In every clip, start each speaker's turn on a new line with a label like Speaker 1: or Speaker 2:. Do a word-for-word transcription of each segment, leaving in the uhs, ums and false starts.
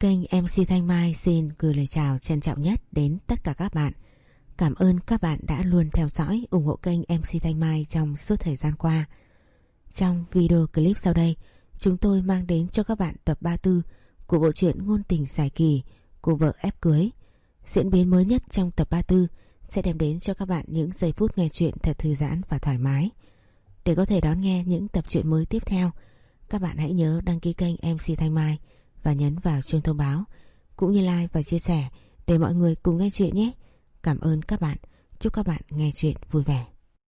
Speaker 1: Kênh em xê Thanh Mai xin gửi lời chào trân trọng nhất đến tất cả các bạn. Cảm ơn các bạn đã luôn theo dõi, ủng hộ kênh em xê Thanh Mai trong suốt thời gian qua. Trong video clip sau đây, chúng tôi mang đến cho các bạn tập ba mươi tư của bộ truyện ngôn tình dài kỳ Cô vợ ép cưới. Diễn biến mới nhất trong tập ba mươi tư sẽ đem đến cho các bạn những giây phút nghe chuyện thật thư giãn và thoải mái. Để có thể đón nghe những tập truyện mới tiếp theo, các bạn hãy nhớ đăng ký kênh em xê Thanh Mai và nhấn vào chuông thông báo, cũng như like và chia sẻ để mọi người cùng nghe chuyện nhé. Cảm ơn các bạn. Chúc các bạn nghe chuyện vui vẻ.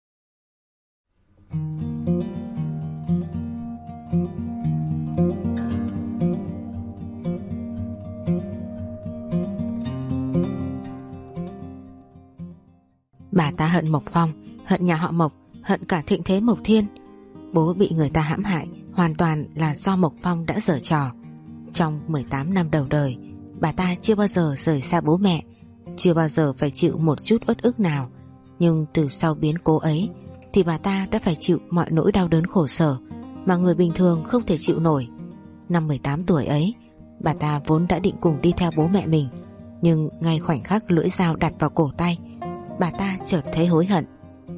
Speaker 1: Bà ta hận Mộc Phong, hận nhà họ Mộc, hận cả thịnh thế Mộc Thiên. Bố bị người ta hãm hại hoàn toàn là do Mộc Phong đã giở trò. Trong mười tám năm đầu đời, bà ta chưa bao giờ rời xa bố mẹ, chưa bao giờ phải chịu một chút uất ức nào. Nhưng từ sau biến cố ấy thì bà ta đã phải chịu mọi nỗi đau đớn khổ sở mà người bình thường không thể chịu nổi. Năm mười tám tuổi ấy, bà ta vốn đã định cùng đi theo bố mẹ mình, nhưng ngay khoảnh khắc lưỡi dao đặt vào cổ tay, bà ta chợt thấy hối hận.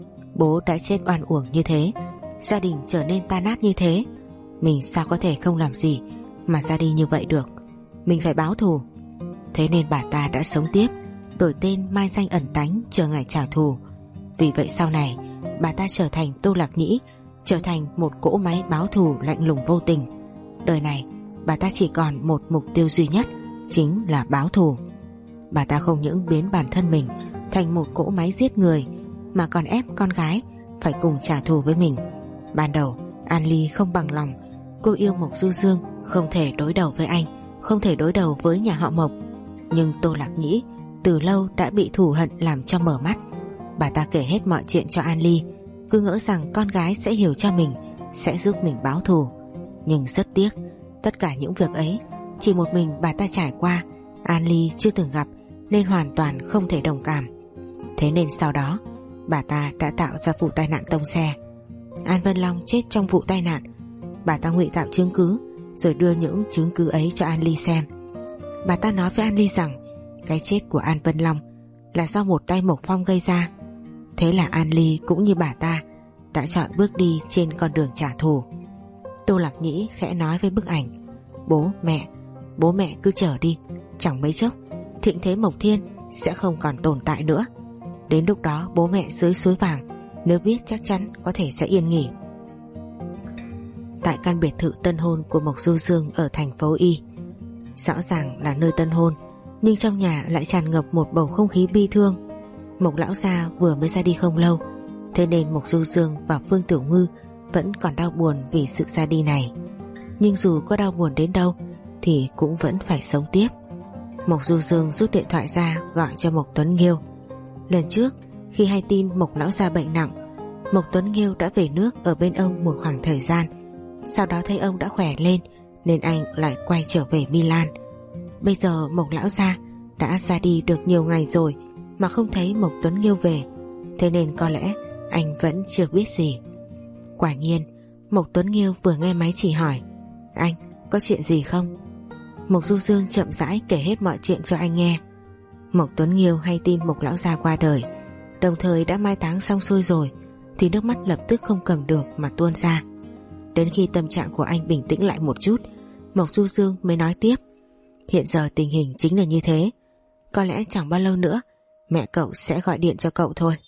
Speaker 1: Bố đã chết oan uổng như thế, gia đình trở nên tan nát như thế, mình sao có thể không làm gì mà ra đi như vậy được. Mình phải báo thù. Thế nên bà ta đã sống tiếp, đổi tên mai danh ẩn tánh chờ ngày trả thù. Vì vậy sau này bà ta trở thành Tô Lạc Nhĩ, trở thành một cỗ máy báo thù lạnh lùng vô tình. Đời này bà ta chỉ còn một mục tiêu duy nhất, chính là báo thù. Bà ta không những biến bản thân mình thành một cỗ máy giết người, mà còn ép con gái phải cùng trả thù với mình. Ban đầu An Ly không bằng lòng, cô yêu Mộc Du Dương, không thể đối đầu với anh, không thể đối đầu với nhà họ Mộc. Nhưng Tô Lạc Nhĩ từ lâu đã bị thù hận làm cho mở mắt. Bà ta kể hết mọi chuyện cho An Ly, cứ ngỡ rằng con gái sẽ hiểu cho mình, sẽ giúp mình báo thù. Nhưng rất tiếc, tất cả những việc ấy chỉ một mình bà ta trải qua, An Ly chưa từng gặp nên hoàn toàn không thể đồng cảm. Thế nên sau đó bà ta đã tạo ra vụ tai nạn tông xe. An Vân Long chết trong vụ tai nạn. Bà ta ngụy tạo chứng cứ rồi đưa những chứng cứ ấy cho An Ly xem. Bà ta nói với An Ly rằng cái chết của An Vân Long là do một tay Mộc Phong gây ra. Thế là An Ly cũng như bà ta đã chọn bước đi trên con đường trả thù. Tô Lạc Nhĩ khẽ nói với bức ảnh: Bố mẹ, bố mẹ cứ chờ đi, chẳng mấy chốc thịnh thế Mộc Thiên sẽ không còn tồn tại nữa. Đến lúc đó bố mẹ dưới suối vàng, nếu biết chắc chắn có thể sẽ yên nghỉ. Tại căn biệt thự tân hôn của Mộc Du Dương ở thành phố Y, rõ ràng là nơi tân hôn, nhưng trong nhà lại tràn ngập một bầu không khí bi thương. Mộc lão gia vừa mới ra đi không lâu, thế nên Mộc Du Dương và Phương Tiểu Ngư vẫn còn đau buồn vì sự ra đi này. Nhưng dù có đau buồn đến đâu thì cũng vẫn phải sống tiếp. Mộc Du Dương rút điện thoại ra gọi cho Mộc Tuấn Nghiêu. Lần trước khi hay tin Mộc lão gia bệnh nặng, Mộc Tuấn Nghiêu đã về nước ở bên ông một khoảng thời gian. Sau đó thấy ông đã khỏe lên nên anh lại quay trở về Milan. Bây giờ Mộc lão gia đã ra đi được nhiều ngày rồi mà không thấy Mộc Tuấn Nghiêu về, thế nên có lẽ anh vẫn chưa biết gì. Quả nhiên Mộc Tuấn Nghiêu vừa nghe máy chỉ hỏi: Anh có chuyện gì không? Mộc Du Dương chậm rãi kể hết mọi chuyện cho anh nghe. Mộc Tuấn Nghiêu hay tin Mộc lão gia qua đời, đồng thời đã mai táng xong xuôi rồi, thì nước mắt lập tức không cầm được mà tuôn ra. Đến khi tâm trạng của anh bình tĩnh lại một chút, Mộc Du Dương mới nói tiếp: Hiện giờ tình hình chính là như thế, có lẽ chẳng bao lâu nữa mẹ cậu sẽ gọi điện cho cậu thôi.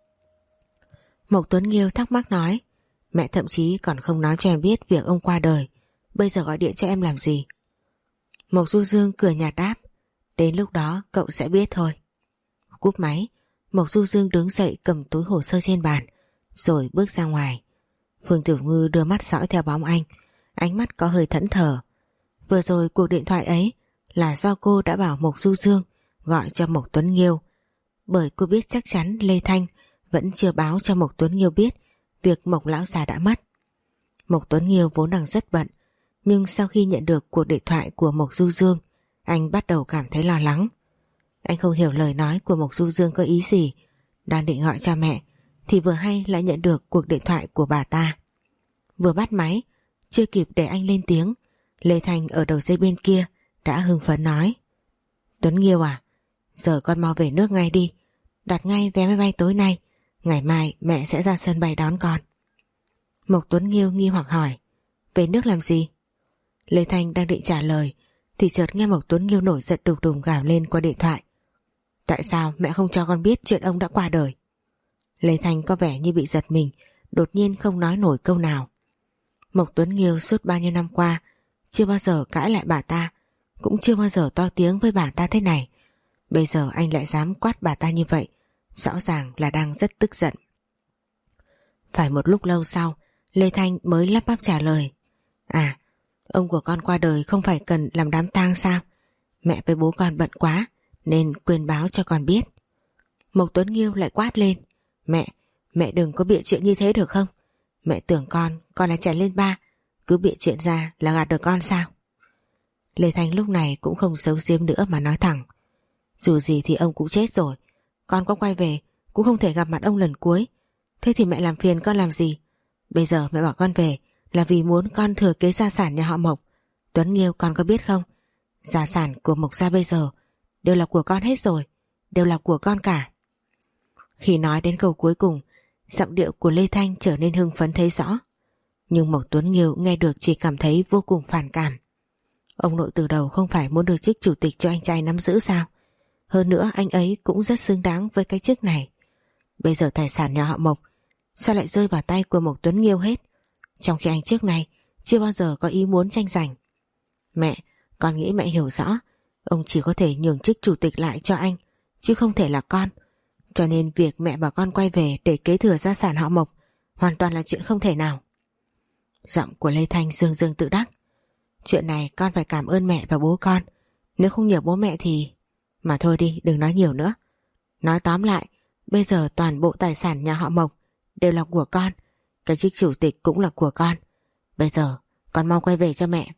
Speaker 1: Mộc Tuấn Nghiêu thắc mắc nói: Mẹ thậm chí còn không nói cho em biết việc ông qua đời, bây giờ gọi điện cho em làm gì? Mộc Du Dương cười nhạt đáp: Đến lúc đó cậu sẽ biết thôi. Cúp máy, Mộc Du Dương đứng dậy cầm túi hồ sơ trên bàn rồi bước ra ngoài. Phương Tiểu Ngư đưa mắt dõi theo bóng anh, ánh mắt có hơi thẫn thờ. Vừa rồi cuộc điện thoại ấy là do cô đã bảo Mộc Du Dương gọi cho Mộc Tuấn Nghiêu, bởi cô biết chắc chắn Lê Thanh vẫn chưa báo cho Mộc Tuấn Nghiêu biết việc Mộc lão già đã mất. Mộc Tuấn Nghiêu vốn đang rất bận, nhưng sau khi nhận được cuộc điện thoại của Mộc Du Dương, anh bắt đầu cảm thấy lo lắng. Anh không hiểu lời nói của Mộc Du Dương có ý gì, đang định gọi cho mẹ thì vừa hay lại nhận được cuộc điện thoại của bà ta. Vừa bắt máy, chưa kịp để anh lên tiếng, Lê Thanh ở đầu dây bên kia đã hưng phấn nói: Tuấn Nghiêu à, giờ con mau về nước ngay đi, đặt ngay vé máy bay tối nay, ngày mai mẹ sẽ ra sân bay đón con. Mộc Tuấn Nghiêu nghi hoặc hỏi: Về nước làm gì? Lê Thanh đang định trả lời thì chợt nghe Mộc Tuấn Nghiêu nổi giận đùng đùng gào lên qua điện thoại: Tại sao mẹ không cho con biết chuyện ông đã qua đời? Lê Thanh có vẻ như bị giật mình, đột nhiên không nói nổi câu nào. Mộc Tuấn Nghiêu suốt bao nhiêu năm qua chưa bao giờ cãi lại bà ta, cũng chưa bao giờ to tiếng với bà ta thế này. Bây giờ anh lại dám quát bà ta như vậy, rõ ràng là đang rất tức giận. Phải một lúc lâu sau, Lê Thanh mới lắp bắp trả lời: À, ông của con qua đời không phải cần làm đám tang sao? Mẹ với bố con bận quá nên quên báo cho con biết. Mộc Tuấn Nghiêu lại quát lên: Mẹ, mẹ đừng có bịa chuyện như thế được không? Mẹ tưởng con, con là trẻ lên ba, cứ bịa chuyện ra là gạt được con sao? Lê Thanh lúc này cũng không giấu giếm nữa mà nói thẳng: Dù gì thì ông cũng chết rồi, con có quay về cũng không thể gặp mặt ông lần cuối. Thế thì mẹ làm phiền con làm gì? Bây giờ mẹ bảo con về là vì muốn con thừa kế gia sản nhà họ Mộc. Tuấn Nghiêu, con có biết không? Gia sản của Mộc gia bây giờ đều là của con hết rồi, đều là của con cả. Khi nói đến câu cuối cùng, giọng điệu của Lê Thanh trở nên hưng phấn thấy rõ. Nhưng Mộc Tuấn Nghiêu nghe được chỉ cảm thấy vô cùng phản cảm. Ông nội từ đầu không phải muốn đưa chức chủ tịch cho anh trai nắm giữ sao? Hơn nữa anh ấy cũng rất xứng đáng với cái chức này. Bây giờ tài sản nhà họ Mộc sao lại rơi vào tay của Mộc Tuấn Nghiêu hết, trong khi anh trước này chưa bao giờ có ý muốn tranh giành. Mẹ, con nghĩ mẹ hiểu rõ, ông chỉ có thể nhường chức chủ tịch lại cho anh, chứ không thể là con. Cho nên việc mẹ bảo con quay về để kế thừa gia sản họ Mộc hoàn toàn là chuyện không thể nào. Giọng của Lê Thanh dương dương tự đắc: Chuyện này con phải cảm ơn mẹ và bố con, nếu không nhờ bố mẹ thì... Mà thôi đi, đừng nói nhiều nữa. Nói tóm lại, bây giờ toàn bộ tài sản nhà họ Mộc đều là của con, cái chức chủ tịch cũng là của con. Bây giờ con mau quay về cho mẹ.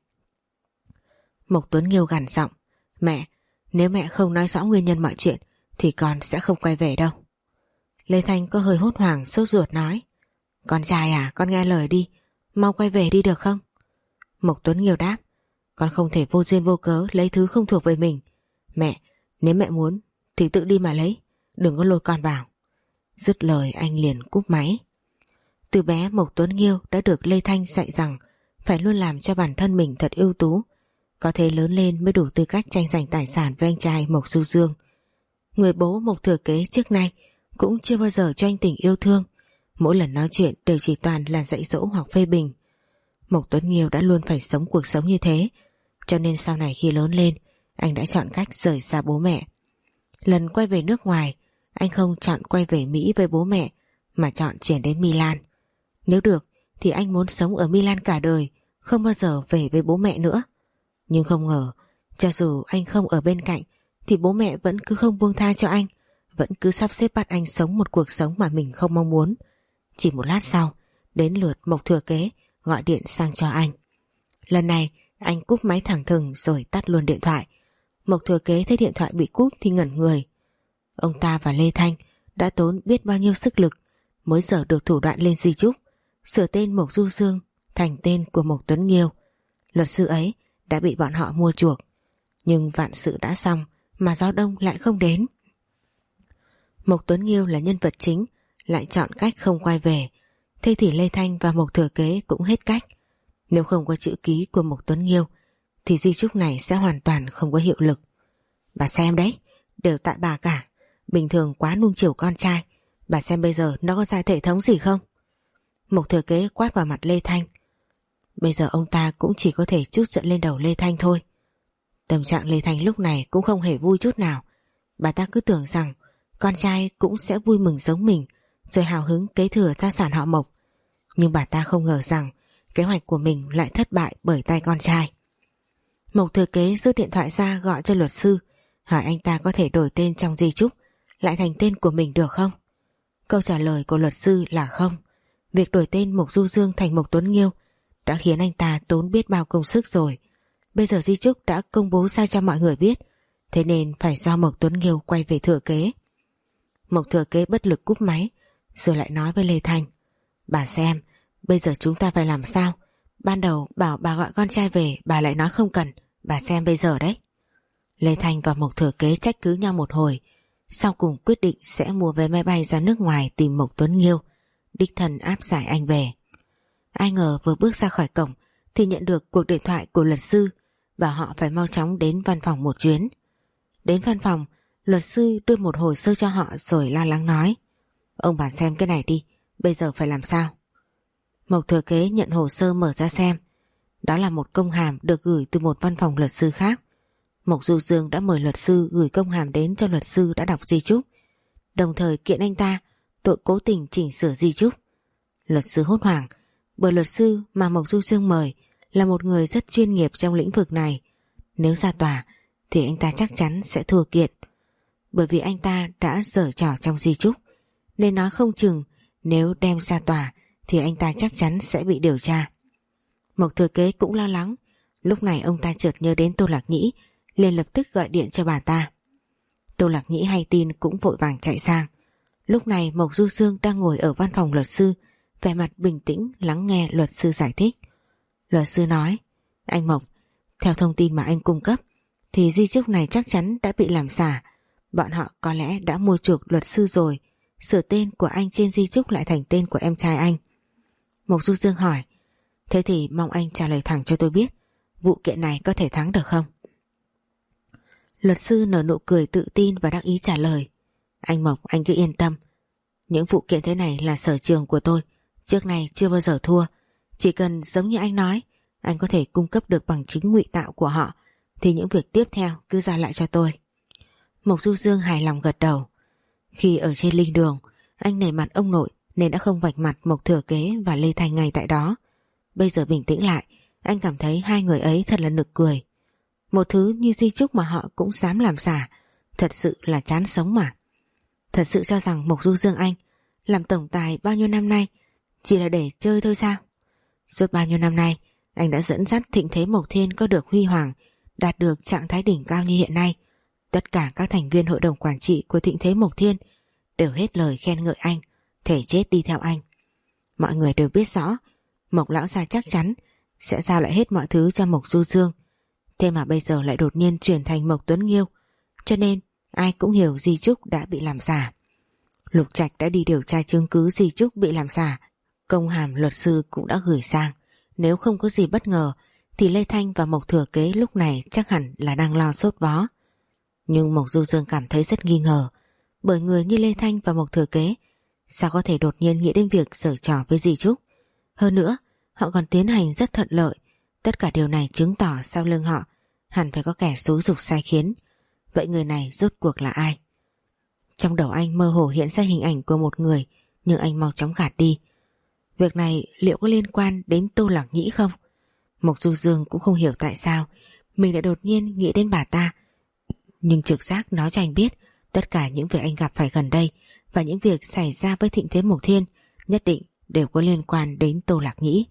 Speaker 1: Mộc Tuấn Nghiêu gằn giọng: Mẹ, nếu mẹ không nói rõ nguyên nhân mọi chuyện thì con sẽ không quay về đâu. Lê Thanh có hơi hốt hoảng sốt ruột nói: Con trai à, con nghe lời đi, mau quay về đi được không? Mộc Tuấn Nghiêu đáp: Con không thể vô duyên vô cớ lấy thứ không thuộc về mình. Mẹ, nếu mẹ muốn thì tự đi mà lấy, đừng có lôi con vào. Dứt lời anh liền cúp máy. Từ bé Mộc Tuấn Nghiêu đã được Lê Thanh dạy rằng phải luôn làm cho bản thân mình thật ưu tú, có thể lớn lên mới đủ tư cách tranh giành tài sản với anh trai Mộc Du Dương. Người bố Mộc thừa kế trước nay cũng chưa bao giờ cho anh tình yêu thương, mỗi lần nói chuyện đều chỉ toàn là dạy dỗ hoặc phê bình. Mộc Tuấn Nghiêu đã luôn phải sống cuộc sống như thế, cho nên sau này khi lớn lên anh đã chọn cách rời xa bố mẹ. Lần quay về nước ngoài, anh không chọn quay về Mỹ với bố mẹ mà chọn chuyển đến Milan. Nếu được thì anh muốn sống ở Milan cả đời, không bao giờ về với bố mẹ nữa. Nhưng không ngờ, cho dù anh không ở bên cạnh thì bố mẹ vẫn cứ không buông tha cho anh, vẫn cứ sắp xếp bắt anh sống một cuộc sống mà mình không mong muốn. Chỉ một lát sau, đến lượt Mộc thừa kế gọi điện sang cho anh. Lần này anh cúp máy thẳng thừng rồi tắt luôn điện thoại. Mộc thừa kế thấy điện thoại bị cúp thì ngẩn người. Ông ta và Lê Thanh đã tốn biết bao nhiêu sức lực mới dở được thủ đoạn lên di chúc, sửa tên Mộc Du Dương thành tên của Mộc Tuấn Nghiêu. Luật sư ấy đã bị bọn họ mua chuộc, nhưng vạn sự đã xong mà gió đông lại không đến. Mộc Tuấn Nghiêu là nhân vật chính lại chọn cách không quay về, thế thì Lê Thanh và Mộc thừa kế cũng hết cách. Nếu không có chữ ký của Mộc Tuấn Nghiêu thì di chúc này sẽ hoàn toàn không có hiệu lực. Bà xem đấy, đều tại bà cả. Bình thường quá nuông chiều con trai, bà xem bây giờ nó có ra hệ thống gì không? Mộc thừa kế quát vào mặt Lê Thanh. Bây giờ ông ta cũng chỉ có thể trút giận lên đầu Lê Thanh thôi. Tâm trạng Lê Thanh lúc này cũng không hề vui chút nào. Bà ta cứ tưởng rằng con trai cũng sẽ vui mừng giống mình, rồi hào hứng kế thừa gia sản họ Mộc. Nhưng bà ta không ngờ rằng kế hoạch của mình lại thất bại bởi tay con trai. Mộc thừa kế rút điện thoại ra gọi cho luật sư, hỏi anh ta có thể đổi tên trong di chúc lại thành tên của mình được không? Câu trả lời của luật sư là không. Việc đổi tên Mộc Du Dương thành Mộc Tuấn Nghiêu đã khiến anh ta tốn biết bao công sức rồi. Bây giờ di chúc đã công bố ra cho mọi người biết, thế nên phải do Mộc Tuấn Nghiêu quay về thừa kế. Mộc thừa kế bất lực cúp máy, rồi lại nói với Lê Thanh: Bà xem, bây giờ chúng ta phải làm sao? Ban đầu bảo bà gọi con trai về, bà lại nói không cần, Bà xem bây giờ đấy. Lê Thanh và Mộc Thừa Kế trách cứ nhau một hồi, sau cùng quyết định sẽ mua vé máy bay ra nước ngoài tìm Mộc Tuấn Nghiêu, đích thân áp giải anh về. Ai ngờ vừa bước ra khỏi cổng thì nhận được cuộc điện thoại của luật sư, bảo họ phải mau chóng đến văn phòng một chuyến. Đến văn phòng, luật sư đưa một hồ sơ cho họ rồi lo lắng nói: Ông bà xem cái này đi, bây giờ phải làm sao? Mộc Thừa Kế nhận hồ sơ mở ra xem. Đó là một công hàm được gửi từ một văn phòng luật sư khác. Mộc Du Dương đã mời luật sư gửi công hàm đến cho luật sư đã đọc di chúc, đồng thời kiện anh ta tội cố tình chỉnh sửa di chúc. Luật sư hốt hoảng, bởi luật sư mà Mộc Du Dương mời là một người rất chuyên nghiệp trong lĩnh vực này. Nếu ra tòa thì anh ta chắc chắn sẽ thua kiện, bởi vì anh ta đã giở trò trong di chúc, nên nói không chừng nếu đem ra tòa thì anh ta chắc chắn sẽ bị điều tra. Mộc Thừa Kế cũng lo lắng. Lúc này ông ta chợt nhớ đến Tô Lạc Nhĩ, liền lập tức gọi điện cho bà ta. Tô Lạc Nhĩ hay tin cũng vội vàng chạy sang. Lúc này Mộc Du Dương đang ngồi ở văn phòng luật sư, vẻ mặt bình tĩnh lắng nghe luật sư giải thích. Luật sư nói: Anh Mộc, theo thông tin mà anh cung cấp thì di chúc này chắc chắn đã bị làm giả. Bọn họ có lẽ đã mua chuộc luật sư rồi, sửa tên của anh trên di chúc lại thành tên của em trai anh. Mộc Du Dương hỏi: Thế thì mong anh trả lời thẳng cho tôi biết, vụ kiện này có thể thắng được không? Luật sư nở nụ cười tự tin và đắc ý trả lời: Anh Mộc, anh cứ yên tâm. Những vụ kiện thế này là sở trường của tôi, trước này chưa bao giờ thua. Chỉ cần giống như anh nói, anh có thể cung cấp được bằng chứng ngụy tạo của họ, thì những việc tiếp theo cứ giao lại cho tôi. Mộc Du Dương hài lòng gật đầu. Khi ở trên linh đường, anh nể mặt ông nội nên đã không vạch mặt Mộc Thừa Kế và Lê Thanh ngay tại đó. Bây giờ bình tĩnh lại, anh cảm thấy hai người ấy thật là nực cười. Một thứ như di chúc mà họ cũng dám làm giả, thật sự là chán sống mà. Thật sự cho rằng Mộc Du Dương anh làm tổng tài bao nhiêu năm nay chỉ là để chơi thôi sao? Suốt bao nhiêu năm nay anh đã dẫn dắt thịnh thế Mộc Thiên có được huy hoàng, đạt được trạng thái đỉnh cao như hiện nay. Tất cả các thành viên hội đồng quản trị của thịnh thế Mộc Thiên đều hết lời khen ngợi anh, thể chết đi theo anh. Mọi người đều biết rõ Mộc lão gia chắc chắn sẽ giao lại hết mọi thứ cho Mộc Du Dương. Thế mà bây giờ lại đột nhiên chuyển thành Mộc Tuấn Nghiêu, cho nên ai cũng hiểu di chúc đã bị làm giả. Lục Trạch đã đi điều tra chứng cứ di chúc bị làm giả, công hàm luật sư cũng đã gửi sang. Nếu không có gì bất ngờ thì Lê Thanh và Mộc Thừa Kế lúc này chắc hẳn là đang lo sốt vó. Nhưng Mộc Du Dương cảm thấy rất nghi ngờ, bởi người như Lê Thanh và Mộc Thừa Kế sao có thể đột nhiên nghĩ đến việc giở trò với di chúc. Hơn nữa, họ còn tiến hành rất thuận lợi. Tất cả điều này chứng tỏ sau lưng họ hẳn phải có kẻ xúi giục sai khiến. Vậy người này rốt cuộc là ai? Trong đầu anh mơ hồ hiện ra hình ảnh của một người, nhưng anh mau chóng gạt đi. Việc này liệu có liên quan đến Tô Lạc Nhĩ không? Mộc Du Dương cũng không hiểu tại sao mình lại đột nhiên nghĩ đến bà ta. Nhưng trực giác nói cho anh biết tất cả những việc anh gặp phải gần đây và những việc xảy ra với thịnh thế Mộc Thiên nhất định đều có liên quan đến Tô Lạc Nhĩ.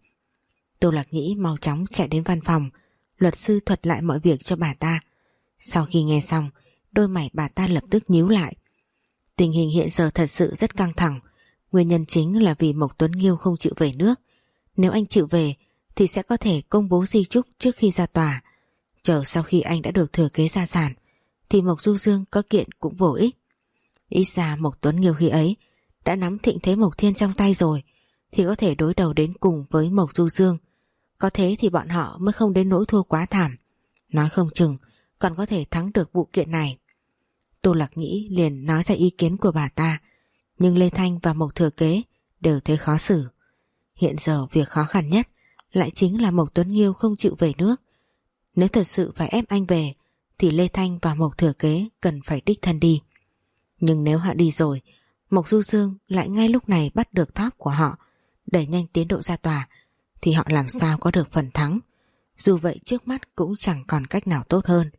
Speaker 1: Tô Lạc Nhĩ mau chóng chạy đến văn phòng. Luật sư thuật lại mọi việc cho bà ta. Sau khi nghe xong, đôi mày bà ta lập tức nhíu lại. Tình hình hiện giờ thật sự rất căng thẳng. Nguyên nhân chính là vì Mộc Tuấn Nghiêu không chịu về nước. Nếu anh chịu về thì sẽ có thể công bố di chúc trước khi ra tòa. Chờ sau khi anh đã được thừa kế gia sản thì Mộc Du Dương có kiện cũng vô ích. Ít ra Mộc Tuấn Nghiêu khi ấy đã nắm thịnh thế Mộc Thiên trong tay rồi, thì có thể đối đầu đến cùng với Mộc Du Dương. Có thế thì bọn họ mới không đến nỗi thua quá thảm. Nói không chừng còn có thể thắng được vụ kiện này. Tô Lạc Nhĩ liền nói ra ý kiến của bà ta, nhưng Lê Thanh và Mộc Thừa Kế đều thấy khó xử. Hiện giờ việc khó khăn nhất lại chính là Mộc Tuấn Nghiêu không chịu về nước. Nếu thật sự phải ép anh về thì Lê Thanh và Mộc Thừa Kế cần phải đích thân đi. Nhưng nếu họ đi rồi, Mộc Du Dương lại ngay lúc này bắt được thóp của họ, đẩy nhanh tiến độ ra tòa, thì họ làm sao có được phần thắng. Dù vậy trước mắt cũng chẳng còn cách nào tốt hơn.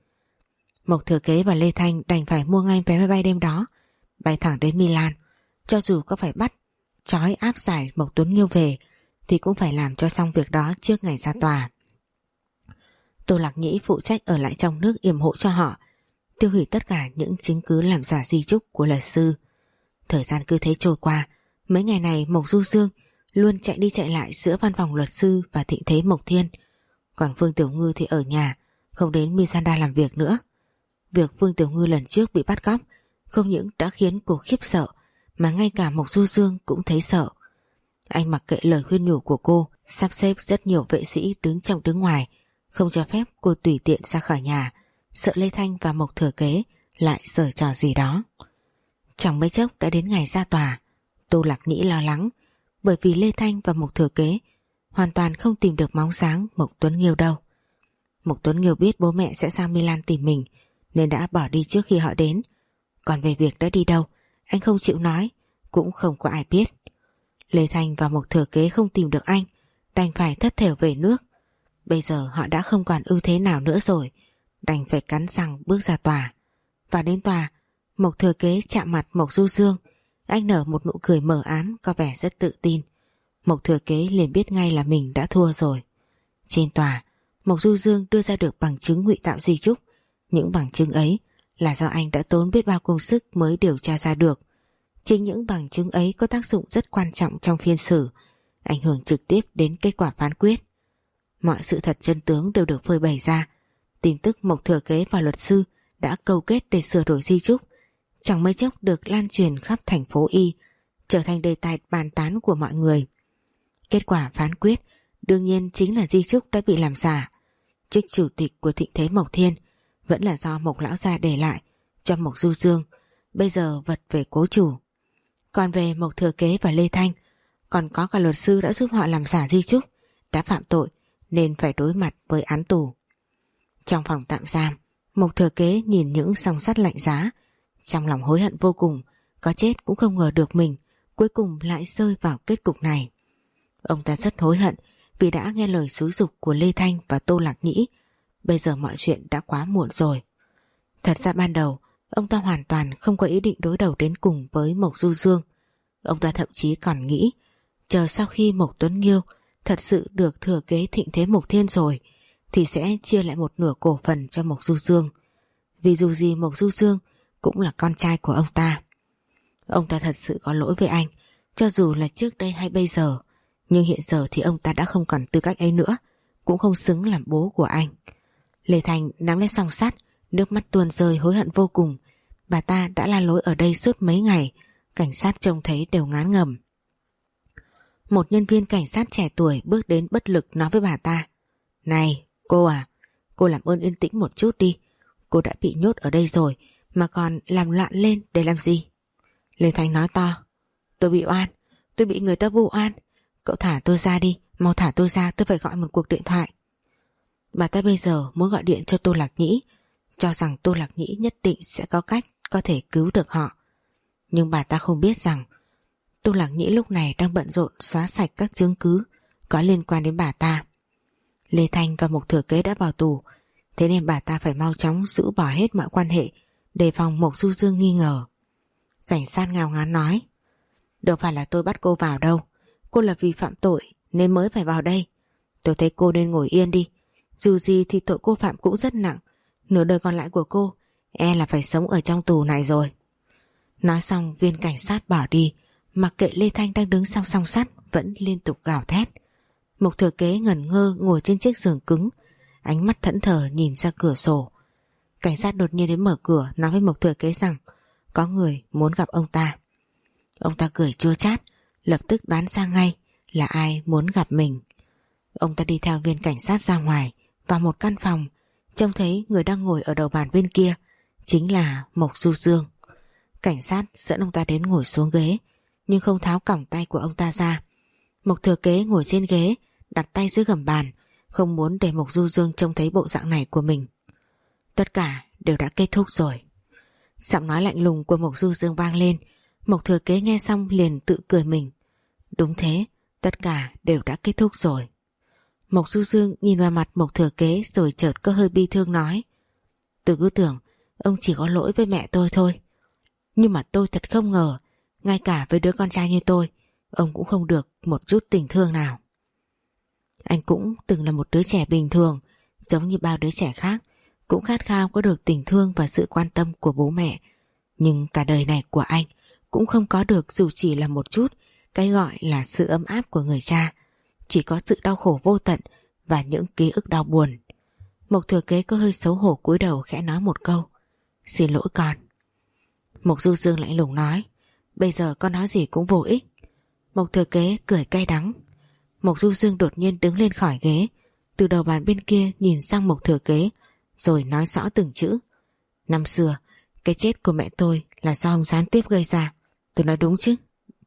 Speaker 1: Mộc Thừa Kế và Lê Thanh đành phải mua ngay vé máy bay đêm đó, bay thẳng đến Milan. Cho dù có phải bắt trói áp giải Mộc Tuấn Nghiêu về thì cũng phải làm cho xong việc đó trước ngày ra tòa. Tô Lạc Nhĩ phụ trách ở lại trong nước yểm hộ cho họ, tiêu hủy tất cả những chứng cứ làm giả di chúc của luật sư. Thời gian cứ thế trôi qua. Mấy ngày này Mộc Du Dương luôn chạy đi chạy lại giữa văn phòng luật sư và thịnh thế Mộc Thiên. Còn Phương Tiểu Ngư thì ở nhà, không đến Misanda làm việc nữa. Việc Vương Tiểu Ngư lần trước bị bắt cóc không những đã khiến cô khiếp sợ, mà ngay cả Mộc Du Dương cũng thấy sợ. Anh mặc kệ lời khuyên nhủ của cô, sắp xếp rất nhiều vệ sĩ đứng trong đứng ngoài, không cho phép cô tùy tiện ra khỏi nhà, sợ Lê Thanh và Mộc Thừa Kế lại giở trò gì đó. Chẳng mấy chốc đã đến ngày ra tòa. Tô Lạc Nhĩ lo lắng, bởi vì Lê Thanh và Mộc Thừa Kế hoàn toàn không tìm được bóng dáng Mộc Tuấn Nghiêu đâu. Mộc Tuấn Nghiêu biết bố mẹ sẽ sang Milan tìm mình nên đã bỏ đi trước khi họ đến. Còn về việc đã đi đâu, anh không chịu nói, cũng không có ai biết. Lê Thanh và Mộc Thừa Kế không tìm được anh, đành phải thất thểu về nước. Bây giờ họ đã không còn ưu thế nào nữa rồi, đành phải cắn răng bước ra tòa. Và đến tòa, Mộc Thừa Kế chạm mặt Mộc Du Dương. Anh nở một nụ cười mờ ám, có vẻ rất tự tin. Mộc Thừa Kế liền biết ngay là mình đã thua rồi. Trên tòa, Mộc Du Dương đưa ra được bằng chứng ngụy tạo di chúc. Những bằng chứng ấy là do anh đã tốn biết bao công sức mới điều tra ra được. Chính những bằng chứng ấy có tác dụng rất quan trọng trong phiên xử, ảnh hưởng trực tiếp đến kết quả phán quyết. Mọi sự thật chân tướng đều được phơi bày ra. Tin tức Mộc Thừa Kế và luật sư đã câu kết để sửa đổi di chúc chẳng mấy chốc được lan truyền khắp thành phố Y, trở thành đề tài bàn tán của mọi người. Kết quả phán quyết đương nhiên chính là di chúc đã bị làm giả. Chức chủ tịch của Thịnh Thế Mộc Thiên vẫn là do Mộc lão gia để lại cho Mộc Du Dương, bây giờ vật về cố chủ. Còn về Mộc Thừa Kế và Lê Thanh, còn có cả luật sư đã giúp họ làm giả di chúc, đã phạm tội nên phải đối mặt với án tù. Trong phòng tạm giam, Mộc Thừa Kế nhìn những song sắt lạnh giá, trong lòng hối hận vô cùng, có chết cũng không ngờ được mình cuối cùng lại rơi vào kết cục này. Ông ta rất hối hận vì đã nghe lời xúi giục của Lê Thanh và Tô Lạc Nhĩ. Bây giờ mọi chuyện đã quá muộn rồi. Thật ra ban đầu ông ta hoàn toàn không có ý định đối đầu đến cùng với Mộc Du Dương. Ông ta thậm chí còn nghĩ chờ sau khi Mộc Tuấn Nghiêu thật sự được thừa kế Thịnh Thế Mộc Thiên rồi thì sẽ chia lại một nửa cổ phần cho Mộc Du Dương. Vì dù gì Mộc Du Dương cũng là con trai của ông ta. Ông ta thật sự có lỗi với anh, cho dù là trước đây hay bây giờ, nhưng hiện giờ thì ông ta đã không còn tư cách ấy nữa, cũng không xứng làm bố của anh. Lê Thành nắm lấy song sắt, nước mắt tuôn rơi hối hận vô cùng. Bà ta đã la lối ở đây suốt mấy ngày, cảnh sát trông thấy đều ngán ngẩm. Một nhân viên cảnh sát trẻ tuổi bước đến bất lực nói với bà ta: "Này, cô à, cô làm ơn yên tĩnh một chút đi. Cô đã bị nhốt ở đây rồi mà còn làm loạn lên để làm gì?" Lê Thành nói to: "Tôi bị oan, tôi bị người ta vu oan. Cậu thả tôi ra đi, mau thả tôi ra, tôi phải gọi một cuộc điện thoại." Bà ta bây giờ muốn gọi điện cho Tô Lạc Nhĩ, cho rằng Tô Lạc Nhĩ nhất định sẽ có cách có thể cứu được họ. Nhưng bà ta không biết rằng Tô Lạc Nhĩ lúc này đang bận rộn xóa sạch các chứng cứ có liên quan đến bà ta. Lê Thanh và Mộc Thừa Kế đã vào tù, thế nên bà ta phải mau chóng rũ bỏ hết mọi quan hệ, đề phòng Mộc Du Dương nghi ngờ. Cảnh sát ngao ngán nói: "Đâu phải là tôi bắt cô vào đâu, cô là vì phạm tội nên mới phải vào đây. Tôi thấy cô nên ngồi yên đi, dù gì thì tội cô phạm cũng rất nặng, nửa đời còn lại của cô e là phải sống ở trong tù này rồi." Nói xong viên cảnh sát bỏ đi, mặc kệ Lê Thanh đang đứng sau song sắt vẫn liên tục gào thét. Mộc Thừa Kế ngẩn ngơ ngồi trên chiếc giường cứng, ánh mắt thẫn thờ nhìn ra cửa sổ. Cảnh sát đột nhiên đến mở cửa nói với Mộc Thừa Kế rằng có người muốn gặp ông ta. Ông ta cười chua chát, lập tức đoán ra ngay là ai muốn gặp mình. Ông ta đi theo viên cảnh sát ra ngoài, vào một căn phòng, trông thấy người đang ngồi ở đầu bàn bên kia chính là Mộc Du Dương. Cảnh sát dẫn ông ta đến ngồi xuống ghế, nhưng không tháo còng tay của ông ta ra. Mộc Thừa Kế ngồi trên ghế, đặt tay dưới gầm bàn, không muốn để Mộc Du Dương trông thấy bộ dạng này của mình. Tất cả đều đã kết thúc rồi. Giọng nói lạnh lùng của Mộc Du Dương vang lên. Mộc Thừa Kế nghe xong liền tự cười mình. Đúng thế, tất cả đều đã kết thúc rồi. Mộc Du Dương nhìn vào mặt Mộc Thừa Kế rồi chợt có hơi bi thương nói: "Tôi cứ tưởng ông chỉ có lỗi với mẹ tôi thôi, nhưng mà tôi thật không ngờ ngay cả với đứa con trai như tôi ông cũng không được một chút tình thương nào. Anh cũng từng là một đứa trẻ bình thường, giống như bao đứa trẻ khác, cũng khát khao có được tình thương và sự quan tâm của bố mẹ. Nhưng cả đời này của anh cũng không có được dù chỉ là một chút cái gọi là sự ấm áp của người cha, chỉ có sự đau khổ vô tận và những ký ức đau buồn. Mộc Thừa Kế có hơi xấu hổ cúi đầu khẽ nói một câu: Xin lỗi con. Mộc Du Dương lạnh lùng nói: Bây giờ con nói gì cũng vô ích. Mộc Thừa Kế cười cay đắng. Mộc Du Dương đột nhiên đứng lên khỏi ghế, từ đầu bàn bên kia nhìn sang Mộc Thừa Kế, rồi nói rõ từng chữ: Năm xưa cái chết của mẹ tôi là do ông gián tiếp gây ra, tôi nói đúng chứ?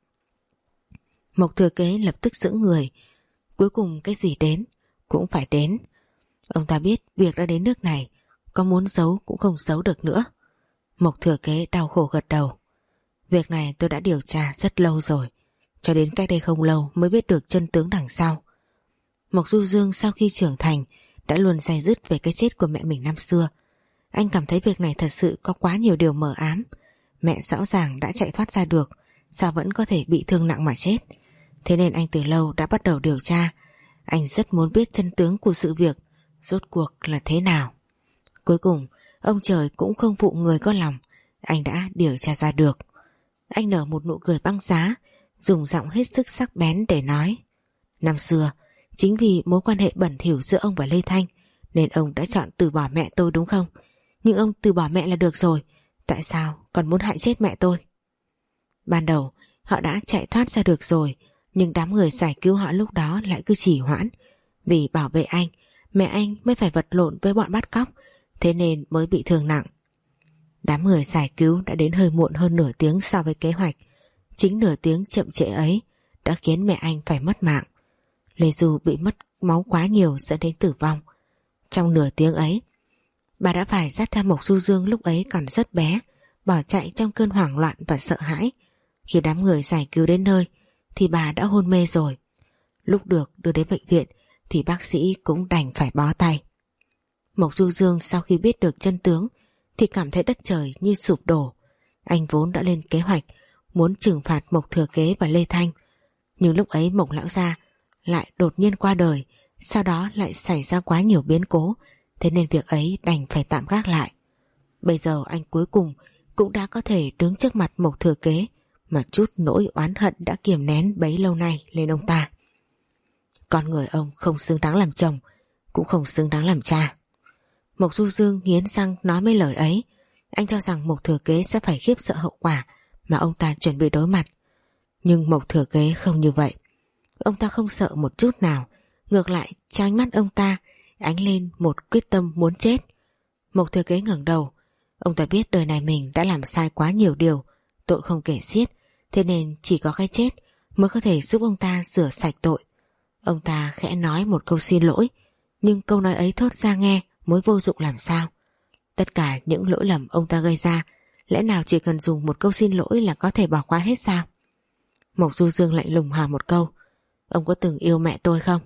Speaker 1: Mộc Thừa Kế lập tức giữ người. Cuối cùng cái gì đến cũng phải đến. Ông ta biết việc đã đến nước này, có muốn giấu cũng không giấu được nữa. Mộc Thừa Kế đau khổ gật đầu. Việc này tôi đã điều tra rất lâu rồi, cho đến cách đây không lâu mới biết được chân tướng đằng sau. Mộc Du Dương sau khi trưởng thành đã luôn day dứt về cái chết của mẹ mình năm xưa. Anh cảm thấy việc này thật sự có quá nhiều điều mờ ám. Mẹ rõ ràng đã chạy thoát ra được, sao vẫn có thể bị thương nặng mà chết? Thế nên anh từ lâu đã bắt đầu điều tra. Anh rất muốn biết chân tướng của sự việc rốt cuộc là thế nào. Cuối cùng ông trời cũng không phụ người có lòng, anh đã điều tra ra được. Anh nở một nụ cười băng giá, dùng giọng hết sức sắc bén để nói: Năm xưa chính vì mối quan hệ bẩn thỉu giữa ông và Lê Thanh nên ông đã chọn từ bỏ mẹ tôi đúng không? Nhưng ông từ bỏ mẹ là được rồi, tại sao còn muốn hại chết mẹ tôi? Ban đầu họ đã chạy thoát ra được rồi, nhưng đám người giải cứu họ lúc đó lại cứ trì hoãn. Vì bảo vệ anh, mẹ anh mới phải vật lộn với bọn bắt cóc, thế nên mới bị thương nặng. Đám người giải cứu đã đến hơi muộn hơn nửa tiếng so với kế hoạch. Chính nửa tiếng chậm trễ ấy đã khiến mẹ anh phải mất mạng. Lê Du bị mất máu quá nhiều dẫn đến tử vong. Trong nửa tiếng ấy, bà đã phải dắt theo Mộc Du Dương lúc ấy còn rất bé, bỏ chạy trong cơn hoảng loạn và sợ hãi. Khi đám người giải cứu đến nơi thì bà đã hôn mê rồi. Lúc được đưa đến bệnh viện thì bác sĩ cũng đành phải bó tay. Mộc Du Dương sau khi biết được chân tướng thì cảm thấy đất trời như sụp đổ. Anh vốn đã lên kế hoạch muốn trừng phạt Mộc Thừa Kế và Lê Thanh, nhưng lúc ấy Mộc lão gia lại đột nhiên qua đời, sau đó lại xảy ra quá nhiều biến cố, thế nên việc ấy đành phải tạm gác lại. Bây giờ anh cuối cùng cũng đã có thể đứng trước mặt Mộc Thừa Kế mà chút nỗi oán hận đã kiềm nén bấy lâu nay lên ông ta. Con người ông không xứng đáng làm chồng, cũng không xứng đáng làm cha. Mộc Du Dương nghiến răng nói mấy lời ấy. Anh cho rằng Mộc Thừa Kế sẽ phải khiếp sợ hậu quả mà ông ta chuẩn bị đối mặt. Nhưng Mộc Thừa Kế không như vậy. Ông ta không sợ một chút nào, ngược lại trong ánh mắt ông ta ánh lên một quyết tâm muốn chết. Mộc Thừa Kế ngẩng đầu. Ông ta biết đời này mình đã làm sai quá nhiều điều, tội không kể xiết, thế nên chỉ có cái chết mới có thể giúp ông ta rửa sạch tội. Ông ta khẽ nói một câu xin lỗi, nhưng câu nói ấy thốt ra nghe mới vô dụng làm sao. Tất cả những lỗi lầm ông ta gây ra, lẽ nào chỉ cần dùng một câu xin lỗi là có thể bỏ qua hết sao? Mộc Du Dương lạnh lùng hỏi một câu: Ông có từng yêu mẹ tôi không?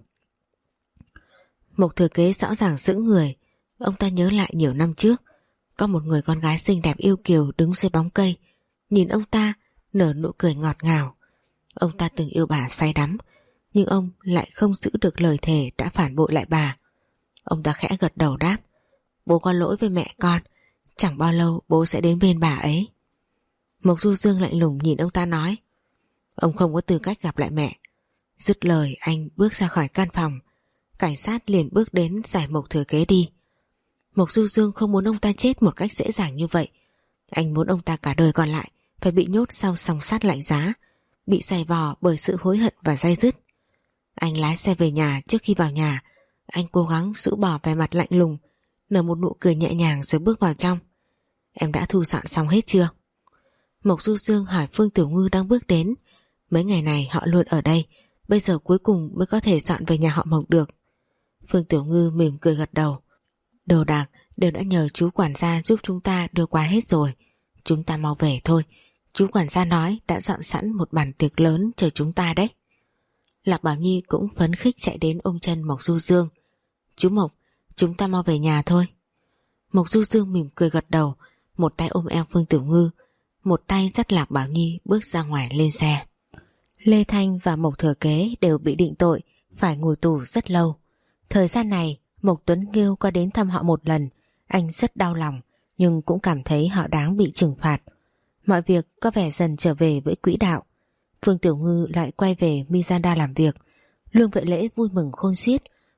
Speaker 1: Mộc Thừa Kế rõ ràng sững người. Ông ta nhớ lại nhiều năm trước, có một người con gái xinh đẹp yêu kiều đứng dưới bóng cây, nhìn ông ta nở nụ cười ngọt ngào. Ông ta từng yêu bà say đắm, nhưng ông lại không giữ được lời thề đã phản bội lại bà. Ông ta khẽ gật đầu đáp: Bố có lỗi với mẹ con, chẳng bao lâu bố sẽ đến bên bà ấy. Mộc Du Dương lạnh lùng nhìn ông ta nói: Ông không có tư cách gặp lại mẹ. Dứt lời anh bước ra khỏi căn phòng. Cảnh sát liền bước đến giải Mộc Thừa Kế đi. Mộc Du Dương không muốn ông ta chết một cách dễ dàng như vậy. Anh muốn ông ta cả đời còn lại phải bị nhốt sau song sắt lạnh giá, bị giày vò bởi sự hối hận và day dứt. Anh lái xe về nhà. Trước khi vào nhà, anh cố gắng rũ bỏ vẻ mặt lạnh lùng, nở một nụ cười nhẹ nhàng rồi bước vào trong. Em đã thu dọn xong hết chưa? Mộc Du Dương hỏi Phương Tiểu Ngư đang bước đến. Mấy ngày này họ luôn ở đây, bây giờ cuối cùng mới có thể dọn về nhà họ Mộc được. Phương Tiểu Ngư mỉm cười gật đầu. Đồ đạc đều đã nhờ chú quản gia giúp chúng ta đưa qua hết rồi. Chúng ta mau về thôi. Chú quản gia nói đã dọn sẵn một bàn tiệc lớn chờ chúng ta đấy. Lạc Bảo Nhi cũng phấn khích chạy đến ôm chân Mộc Du Dương. Chú Mộc, chúng ta mau về nhà thôi. Mộc Du Dương mỉm cười gật đầu, một tay ôm eo Phương Tiểu Ngư, một tay dắt Lạc Bảo Nhi bước ra ngoài lên xe. Lê Thanh và Mộc Thừa Kế đều bị định tội, phải ngồi tù rất lâu. Thời gian này Mộc Tuấn Nghiêu có đến thăm họ một lần. Anh rất đau lòng, nhưng cũng cảm thấy họ đáng bị trừng phạt. Mọi việc có vẻ dần trở về với quỹ đạo. Phương Tiểu Ngư lại quay về Mizanda làm việc. Lương Vệ Lễ vui mừng khôn xiết.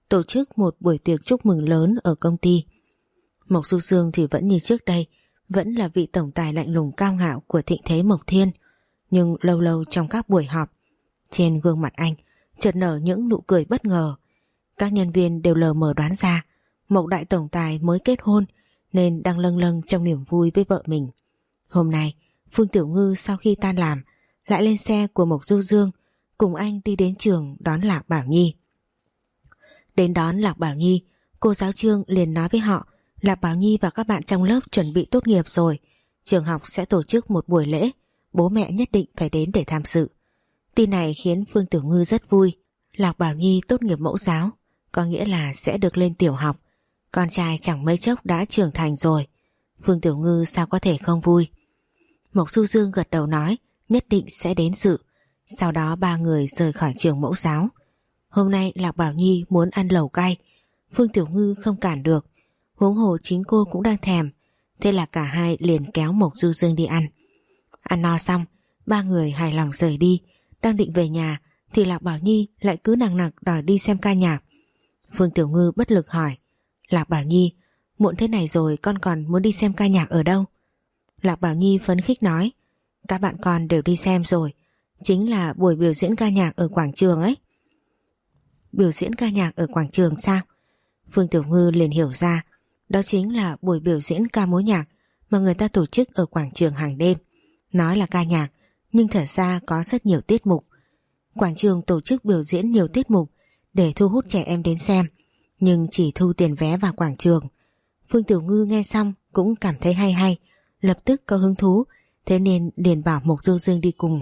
Speaker 1: tổ chức một buổi tiệc chúc mừng lớn ở công ty. Mộc Du Dương thì vẫn như trước đây, vẫn là vị tổng tài lạnh lùng cao ngạo của thịnh thế Mộc Thiên, nhưng lâu lâu trong các buổi họp, trên gương mặt anh chợt nở những nụ cười bất ngờ. Các nhân viên đều lờ mờ đoán ra Mộc đại tổng tài mới kết hôn nên đang lâng lâng trong niềm vui với vợ mình. Hôm nay Phương Tiểu Ngư sau khi tan làm lại lên xe của Mộc Du Dương cùng anh đi đến trường đón Lạc Bảo Nhi. Đến đón Lạc Bảo Nhi, cô giáo Trương liền nói với họ Lạc Bảo Nhi và các bạn trong lớp chuẩn bị tốt nghiệp rồi, trường học sẽ tổ chức một buổi lễ, bố mẹ nhất định phải đến để tham dự. Tin này khiến Phương Tiểu Ngư rất vui. Lạc Bảo Nhi tốt nghiệp mẫu giáo, có nghĩa là sẽ được lên tiểu học. Con trai chẳng mấy chốc đã trưởng thành rồi, Phương Tiểu Ngư sao có thể không vui. Mộc Du Dương gật đầu nói nhất định sẽ đến dự. Sau đó ba người rời khỏi trường mẫu giáo. Hôm nay Lạc Bảo Nhi muốn ăn lẩu cay, Phương Tiểu Ngư không cản được, huống hồ chính cô cũng đang thèm. Thế là cả hai liền kéo Mộc Du Dương đi ăn. Ăn no xong, ba người hài lòng rời đi. Đang định về nhà thì Lạc Bảo Nhi lại cứ nằng nặc đòi đi xem ca nhạc. Phương Tiểu Ngư bất lực hỏi Lạc Bảo Nhi, muộn thế này rồi con còn muốn đi xem ca nhạc ở đâu? Lạc Bảo Nhi phấn khích nói các bạn con đều đi xem rồi, chính là buổi biểu diễn ca nhạc ở quảng trường ấy. Biểu diễn ca nhạc ở quảng trường sao? Phương Tiểu Ngư liền hiểu ra đó chính là buổi biểu diễn ca mối nhạc mà người ta tổ chức ở quảng trường hàng đêm. Nói là ca nhạc nhưng thật ra có rất nhiều tiết mục. Quảng trường tổ chức biểu diễn nhiều tiết mục để thu hút trẻ em đến xem, nhưng chỉ thu tiền vé vào quảng trường. Phương Tiểu Ngư nghe xong cũng cảm thấy hay hay, lập tức có hứng thú, thế nên liền bảo Mộc Du Dương đi cùng.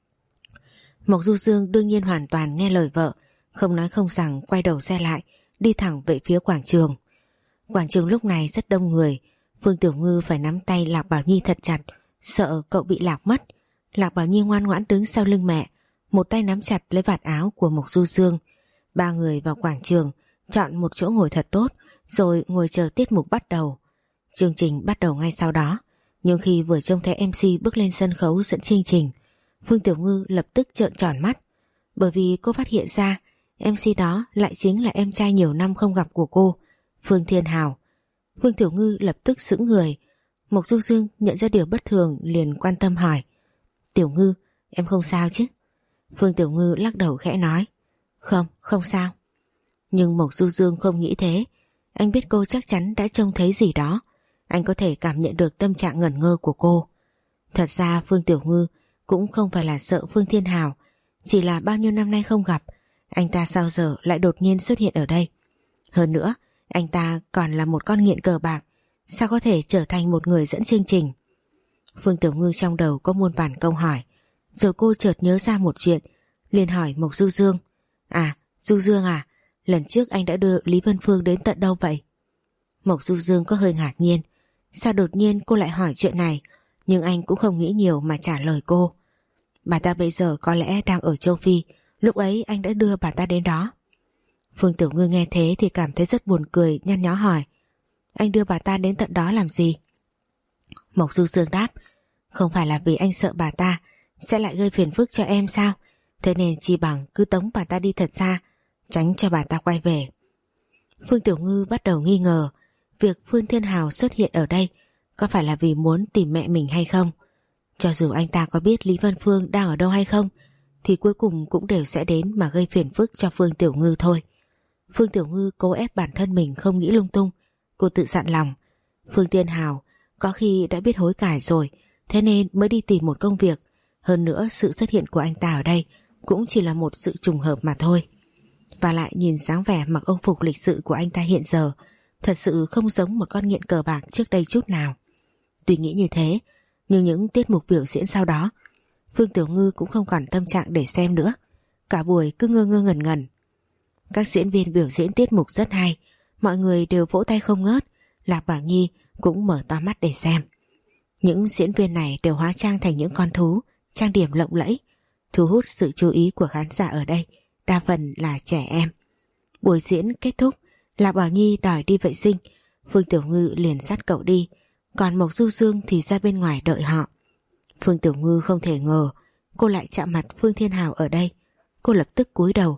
Speaker 1: Mộc Du Dương đương nhiên hoàn toàn nghe lời vợ, không nói không rằng quay đầu xe lại, đi thẳng về phía quảng trường. Quảng trường lúc này rất đông người, Phương Tiểu Ngư phải nắm tay Lạc Bảo Nhi thật chặt, sợ cậu bị lạc mất. Lạc Bảo Nhi ngoan ngoãn đứng sau lưng mẹ, một tay nắm chặt lấy vạt áo của Mộc Du Dương. Ba người vào quảng trường, chọn một chỗ ngồi thật tốt, rồi ngồi chờ tiết mục bắt đầu. Chương trình bắt đầu ngay sau đó, nhưng khi vừa trông thấy em xê bước lên sân khấu dẫn chương trình, Phương Tiểu Ngư lập tức trợn tròn mắt, bởi vì cô phát hiện ra em xê đó lại chính là em trai nhiều năm không gặp của cô, Phương Thiên Hào. Phương Tiểu Ngư lập tức sững người. Mộc Du Dương nhận ra điều bất thường liền quan tâm hỏi Tiểu Ngư, em không sao chứ? Phương Tiểu Ngư lắc đầu khẽ nói không, không sao. Nhưng Mộc Du Dương không nghĩ thế. Anh biết cô chắc chắn đã trông thấy gì đó. Anh có thể cảm nhận được tâm trạng ngẩn ngơ của cô. Thật ra Phương Tiểu Ngư cũng không phải là sợ Phương Thiên Hào, chỉ là bao nhiêu năm nay không gặp, anh ta sao giờ lại đột nhiên xuất hiện ở đây. Hơn nữa, anh ta còn là một con nghiện cờ bạc, sao có thể trở thành một người dẫn chương trình? Phương Tiểu Ngư trong đầu có muôn vàn câu hỏi, rồi cô chợt nhớ ra một chuyện, liền hỏi Mộc Du Dương. À, Du Dương à, lần trước anh đã đưa Lý Vân Phương đến tận đâu vậy? Mộc Du Dương có hơi ngạc nhiên, sao đột nhiên cô lại hỏi chuyện này, nhưng anh cũng không nghĩ nhiều mà trả lời cô. Bà ta bây giờ có lẽ đang ở châu Phi, lúc ấy anh đã đưa bà ta đến đó. Phương Tiểu Ngư nghe thế thì cảm thấy rất buồn cười, nhăn nhó hỏi anh đưa bà ta đến tận đó làm gì? Mộc Du Dương đáp không phải là vì anh sợ bà ta sẽ lại gây phiền phức cho em sao, thế nên chỉ bằng cứ tống bà ta đi thật xa, tránh cho bà ta quay về. Phương Tiểu Ngư bắt đầu nghi ngờ việc Phương Thiên Hào xuất hiện ở đây có phải là vì muốn tìm mẹ mình hay không. Cho dù anh ta có biết Lý Vân Phương đang ở đâu hay không thì cuối cùng cũng đều sẽ đến mà gây phiền phức cho Phương Tiểu Ngư thôi. Phương Tiểu Ngư cố ép bản thân mình không nghĩ lung tung. Cô tự dặn lòng Phương Thiên Hào có khi đã biết hối cải rồi, thế nên mới đi tìm một công việc. Hơn nữa sự xuất hiện của anh ta ở đây cũng chỉ là một sự trùng hợp mà thôi. Và lại nhìn dáng vẻ mặc âu phục lịch sự của anh ta hiện giờ, thật sự không giống một con nghiện cờ bạc trước đây chút nào. Tuy nghĩ như thế, nhưng những tiết mục biểu diễn sau đó, Phương Tiểu Ngư cũng không còn tâm trạng để xem nữa. Cả buổi cứ ngơ ngơ ngẩn ngẩn. Các diễn viên biểu diễn tiết mục rất hay, mọi người đều vỗ tay không ngớt. Lạc Bảo Nhi cũng mở to mắt để xem. Những diễn viên này đều hóa trang thành những con thú, trang điểm lộng lẫy, thu hút sự chú ý của khán giả ở đây, đa phần là trẻ em. Buổi diễn kết thúc, Lạc Bảo Nhi đòi đi vệ sinh, Phương Tiểu Ngư liền dắt cậu đi, còn Mộc Du Dương thì ra bên ngoài đợi họ. Phương Tiểu Ngư không thể ngờ cô lại chạm mặt Phương Thiên Hào ở đây. Cô lập tức cúi đầu,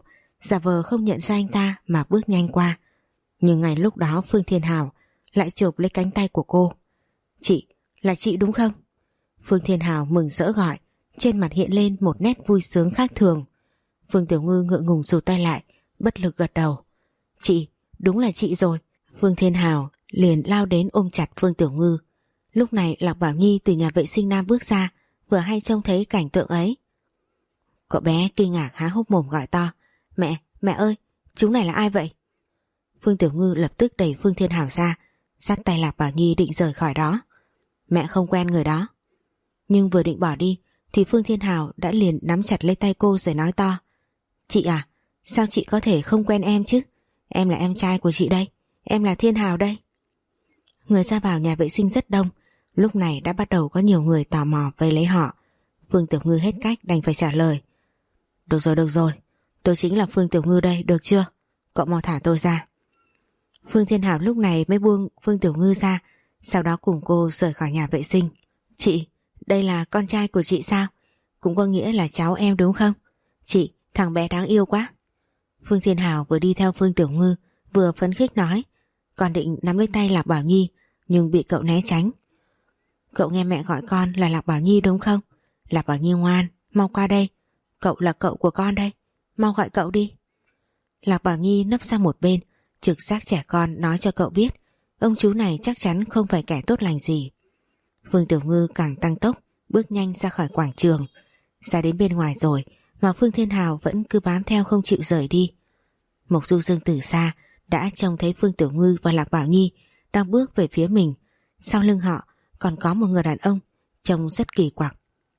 Speaker 1: giả vờ không nhận ra anh ta mà bước nhanh qua. Nhưng ngay lúc đó Phương Thiên Hào lại chộp lấy cánh tay của cô. Chị, là chị đúng không? Phương Thiên Hào mừng rỡ gọi, trên mặt hiện lên một nét vui sướng khác thường. Phương Tiểu Ngư ngượng ngùng rụt tay lại, bất lực gật đầu. Chị, đúng là chị rồi. Phương Thiên Hào liền lao đến ôm chặt Phương Tiểu Ngư. Lúc này Lạc Bảo Nhi từ nhà vệ sinh nam bước ra, vừa hay trông thấy cảnh tượng ấy. Cậu bé kinh ngạc há hốc mồm gọi to. Mẹ, mẹ ơi, chúng này là ai vậy? Phương Tiểu Ngư lập tức đẩy Phương Thiên Hào ra, dắt tay Lạc Bảo Nhi định rời khỏi đó. Mẹ không quen người đó. Nhưng vừa định bỏ đi thì Phương Thiên Hào đã liền nắm chặt lấy tay cô rồi nói to. Chị à, sao chị có thể không quen em chứ? Em là em trai của chị đây, em là Thiên Hào đây. Người ra vào nhà vệ sinh rất đông, lúc này đã bắt đầu có nhiều người tò mò vây lấy họ. Phương Tiểu Ngư hết cách đành phải trả lời. Được rồi, được rồi, tôi chính là Phương Tiểu Ngư đây, được chưa? Cậu mau thả tôi ra. Phương Thiên Hào lúc này mới buông Phương Tiểu Ngư ra, sau đó cùng cô rời khỏi nhà vệ sinh. Chị, đây là con trai của chị sao? Cũng có nghĩa là cháu em đúng không? Chị, thằng bé đáng yêu quá. Phương Thiên Hào vừa đi theo Phương Tiểu Ngư vừa phấn khích nói, còn định nắm lấy tay Lạc Bảo Nhi nhưng bị cậu né tránh. Cậu nghe mẹ gọi con là Lạc Bảo Nhi đúng không? Lạc Bảo Nhi ngoan, mau qua đây. Cậu là cậu của con đây, mau gọi cậu đi. Lạc Bảo Nhi nấp sang một bên, trực giác trẻ con nói cho cậu biết ông chú này chắc chắn không phải kẻ tốt lành gì. Phương Tiểu Ngư càng tăng tốc, bước nhanh ra khỏi quảng trường. Ra đến bên ngoài rồi mà Phương Thiên Hào vẫn cứ bám theo không chịu rời đi. Mộc Du Dương từ xa đã trông thấy Phương Tiểu Ngư và Lạc Bảo Nhi đang bước về phía mình. Sau lưng họ còn có một người đàn ông trông rất kỳ quặc.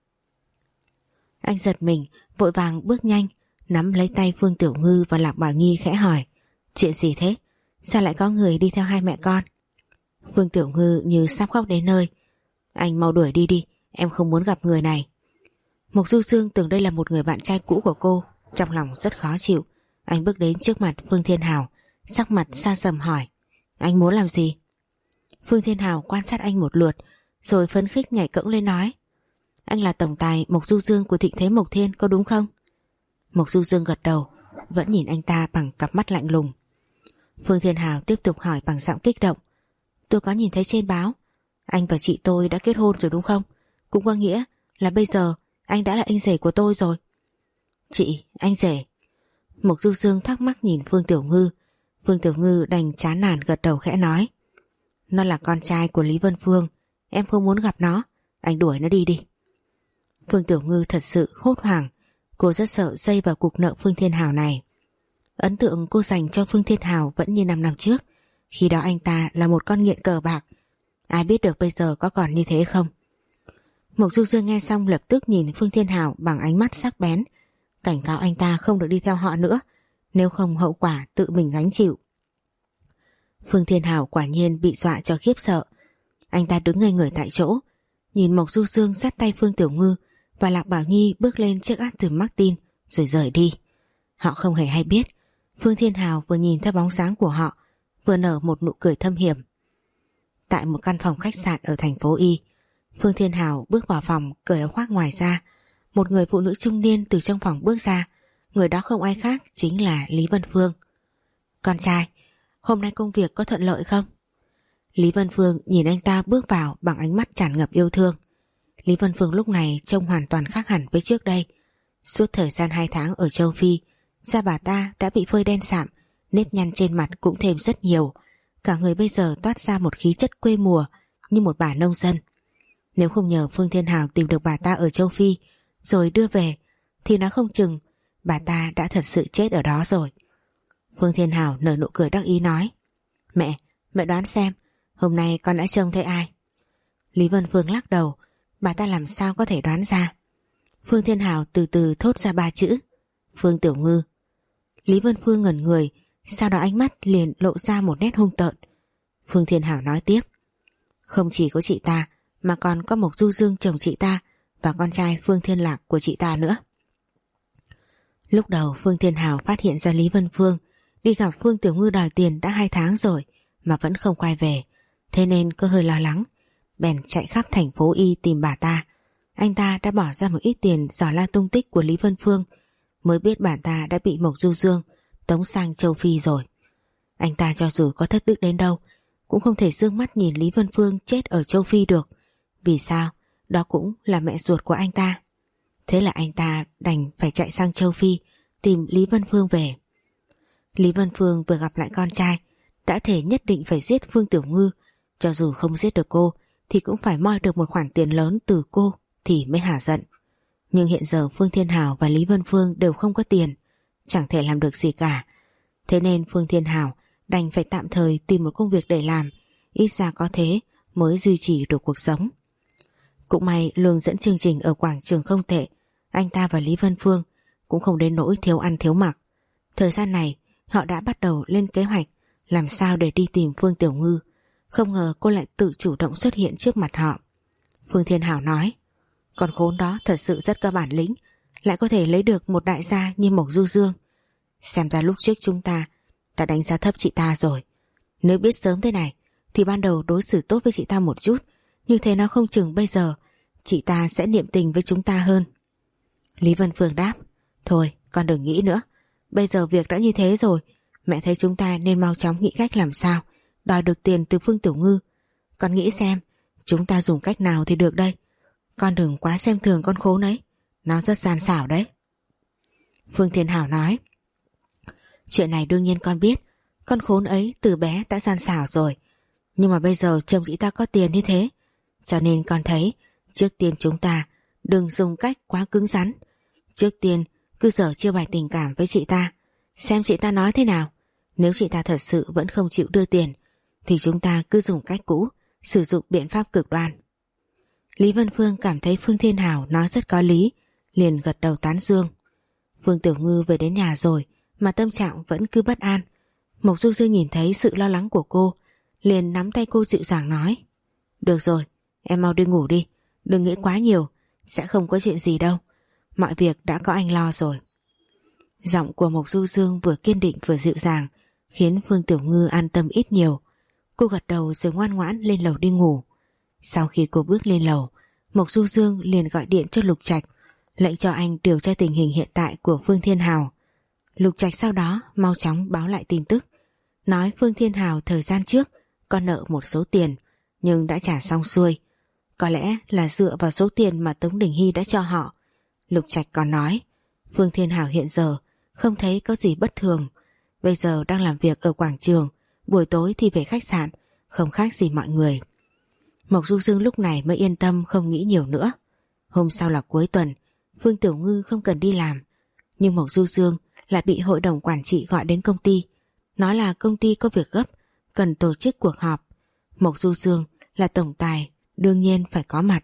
Speaker 1: Anh giật mình, vội vàng bước nhanh, nắm lấy tay Phương Tiểu Ngư và Lạc Bảo Nhi khẽ hỏi. Chuyện gì thế? Sao lại có người đi theo hai mẹ con? Phương Tiểu Ngư như sắp khóc đến nơi. Anh mau đuổi đi đi, em không muốn gặp người này. Mộc Du Dương tưởng đây là một người bạn trai cũ của cô, trong lòng rất khó chịu. Anh bước đến trước mặt Phương Thiên Hào, sắc mặt xa sầm hỏi. Anh muốn làm gì? Phương Thiên Hào quan sát anh một lượt, rồi phấn khích nhảy cẫng lên nói. Anh là tổng tài Mộc Du Dương của Thịnh Thế Mộc Thiên có đúng không? Mộc Du Dương gật đầu, vẫn nhìn anh ta bằng cặp mắt lạnh lùng. Phương Thiên Hào tiếp tục hỏi bằng giọng kích động. Tôi có nhìn thấy trên báo, anh và chị tôi đã kết hôn rồi đúng không? Cũng có nghĩa là bây giờ anh đã là anh rể của tôi rồi. Chị, anh rể. Mộc Du Dương thắc mắc nhìn Phương Tiểu Ngư. Phương Tiểu Ngư đành chán nản gật đầu khẽ nói. Nó là con trai của Lý Vân Phương, em không muốn gặp nó, anh đuổi nó đi đi. Phương Tiểu Ngư thật sự hốt hoảng, cô rất sợ dây vào cục nợ Phương Thiên Hào này. Ấn tượng cô dành cho Phương Thiên Hào vẫn như năm năm trước, khi đó anh ta là một con nghiện cờ bạc. Ai biết được bây giờ có còn như thế không? Mộc Du Dương nghe xong lập tức nhìn Phương Thiên Hào bằng ánh mắt sắc bén, cảnh cáo anh ta không được đi theo họ nữa, nếu không hậu quả tự mình gánh chịu. Phương Thiên Hào quả nhiên bị dọa cho khiếp sợ. Anh ta đứng ngây người tại chỗ, nhìn Mộc Du Dương dắt tay Phương Tiểu Ngư và Lạc Bảo Nhi bước lên chiếc Aston Martin rồi rời đi. Họ không hề hay biết Phương Thiên Hào vừa nhìn theo bóng dáng của họ, vừa nở một nụ cười thâm hiểm. Tại một căn phòng khách sạn ở thành phố Y, Phương Thiên Hào bước vào phòng cởi áo khoác ngoài ra. Một người phụ nữ trung niên từ trong phòng bước ra. Người đó không ai khác chính là Lý Vân Phương. Con trai, hôm nay công việc có thuận lợi không? Lý Vân Phương nhìn anh ta bước vào bằng ánh mắt tràn ngập yêu thương. Lý Vân Phương lúc này trông hoàn toàn khác hẳn với trước đây. Suốt thời gian hai tháng ở châu Phi, da bà ta đã bị phơi đen sạm, nếp nhăn trên mặt cũng thêm rất nhiều. Cả người bây giờ toát ra một khí chất quê mùa như một bà nông dân. Nếu không nhờ Phương Thiên Hào tìm được bà ta ở châu Phi rồi đưa về, thì nó không chừng bà ta đã thật sự chết ở đó rồi. Phương Thiên Hào nở nụ cười đắc ý nói. Mẹ, mẹ đoán xem hôm nay con đã trông thấy ai? Lý Vân Phương lắc đầu. Bà ta làm sao có thể đoán ra? Phương Thiên Hào từ từ thốt ra ba chữ. Phương Tiểu Ngư. Lý Vân Phương ngẩn người, sau đó ánh mắt liền lộ ra một nét hung tợn. Phương Thiên Hào nói tiếp. Không chỉ có chị ta, mà còn có Mộc Du Dương chồng chị ta và con trai Phương Thiên Lạc của chị ta nữa. Lúc đầu Phương Thiên Hào phát hiện ra Lý Vân Phương đi gặp Phương Tiểu Ngư đòi tiền đã hai tháng rồi mà vẫn không quay về, thế nên có hơi lo lắng, bèn chạy khắp thành phố Y tìm bà ta. Anh ta đã bỏ ra một ít tiền dò la tung tích của Lý Vân Phương, mới biết bà ta đã bị Mộc Du Dương tống sang châu Phi rồi. Anh ta cho dù có thất đức đến đâu cũng không thể dương mắt nhìn Lý Vân Phương chết ở châu Phi được. Vì sao? Đó cũng là mẹ ruột của anh ta. Thế là anh ta đành phải chạy sang châu Phi tìm Lý Vân Phương về. Lý Vân Phương vừa gặp lại con trai đã thể nhất định phải giết Phương Tiểu Ngư. Cho dù không giết được cô thì cũng phải moi được một khoản tiền lớn từ cô thì mới hả giận. Nhưng hiện giờ Phương Thiên Hào và Lý Vân Phương đều không có tiền, chẳng thể làm được gì cả. Thế nên Phương Thiên Hào đành phải tạm thời tìm một công việc để làm, ít ra có thế mới duy trì được cuộc sống. Cũng may lương dẫn chương trình ở quảng trường không tệ, anh ta và Lý Vân Phương cũng không đến nỗi thiếu ăn thiếu mặc. Thời gian này họ đã bắt đầu lên kế hoạch làm sao để đi tìm Phương Tiểu Ngư. Không ngờ cô lại tự chủ động xuất hiện trước mặt họ. Phương Thiên Hào nói, con khốn đó thật sự rất có bản lĩnh, lại có thể lấy được một đại gia như Mộc Du Dương. Xem ra lúc trước chúng ta đã đánh giá thấp chị ta rồi. Nếu biết sớm thế này thì ban đầu đối xử tốt với chị ta một chút, như thế nó không chừng bây giờ chị ta sẽ niệm tình với chúng ta hơn. Lý Vân Phương đáp, thôi con đừng nghĩ nữa, bây giờ việc đã như thế rồi, mẹ thấy chúng ta nên mau chóng nghĩ cách làm sao đòi được tiền từ Phương Tiểu Ngư. Con nghĩ xem chúng ta dùng cách nào thì được đây. Con đừng quá xem thường con khốn ấy, nó rất gian xảo đấy. Phương Thiên Hào nói, chuyện này đương nhiên con biết, con khốn ấy từ bé đã gian xảo rồi. Nhưng mà bây giờ chồng chị ta có tiền như thế, cho nên con thấy trước tiên chúng ta đừng dùng cách quá cứng rắn. Trước tiên cứ giở chiêu bài tình cảm với chị ta, xem chị ta nói thế nào. Nếu chị ta thật sự vẫn không chịu đưa tiền thì chúng ta cứ dùng cách cũ, sử dụng biện pháp cực đoan. Lý Vân Phương cảm thấy Phương Thiên Hào nói rất có lý, liền gật đầu tán dương. Phương Tiểu Ngư về đến nhà rồi mà tâm trạng vẫn cứ bất an. Mộc Du Dương nhìn thấy sự lo lắng của cô, liền nắm tay cô dịu dàng nói, được rồi, em mau đi ngủ đi, đừng nghĩ quá nhiều, sẽ không có chuyện gì đâu, mọi việc đã có anh lo rồi. Giọng của Mộc Du Dương vừa kiên định vừa dịu dàng, khiến Phương Tiểu Ngư an tâm ít nhiều. Cô gật đầu rồi ngoan ngoãn lên lầu đi ngủ. Sau khi cô bước lên lầu, Mộc Du Dương liền gọi điện cho Lục Trạch, lệnh cho anh điều tra tình hình hiện tại của Phương Thiên Hào. Lục Trạch sau đó mau chóng báo lại tin tức, nói Phương Thiên Hào thời gian trước có nợ một số tiền nhưng đã trả xong xuôi, có lẽ là dựa vào số tiền mà Tống Đình Hy đã cho họ. Lục Trạch còn nói Phương Thiên Hào hiện giờ không thấy có gì bất thường, bây giờ đang làm việc ở quảng trường, buổi tối thì về khách sạn, không khác gì mọi người. Mộc Du Dương lúc này mới yên tâm không nghĩ nhiều nữa. Hôm sau là cuối tuần, Phương Tiểu Ngư không cần đi làm, nhưng Mộc Du Dương lại bị hội đồng quản trị gọi đến công ty, nói là công ty có việc gấp, cần tổ chức cuộc họp. Mộc Du Dương là tổng tài, đương nhiên phải có mặt.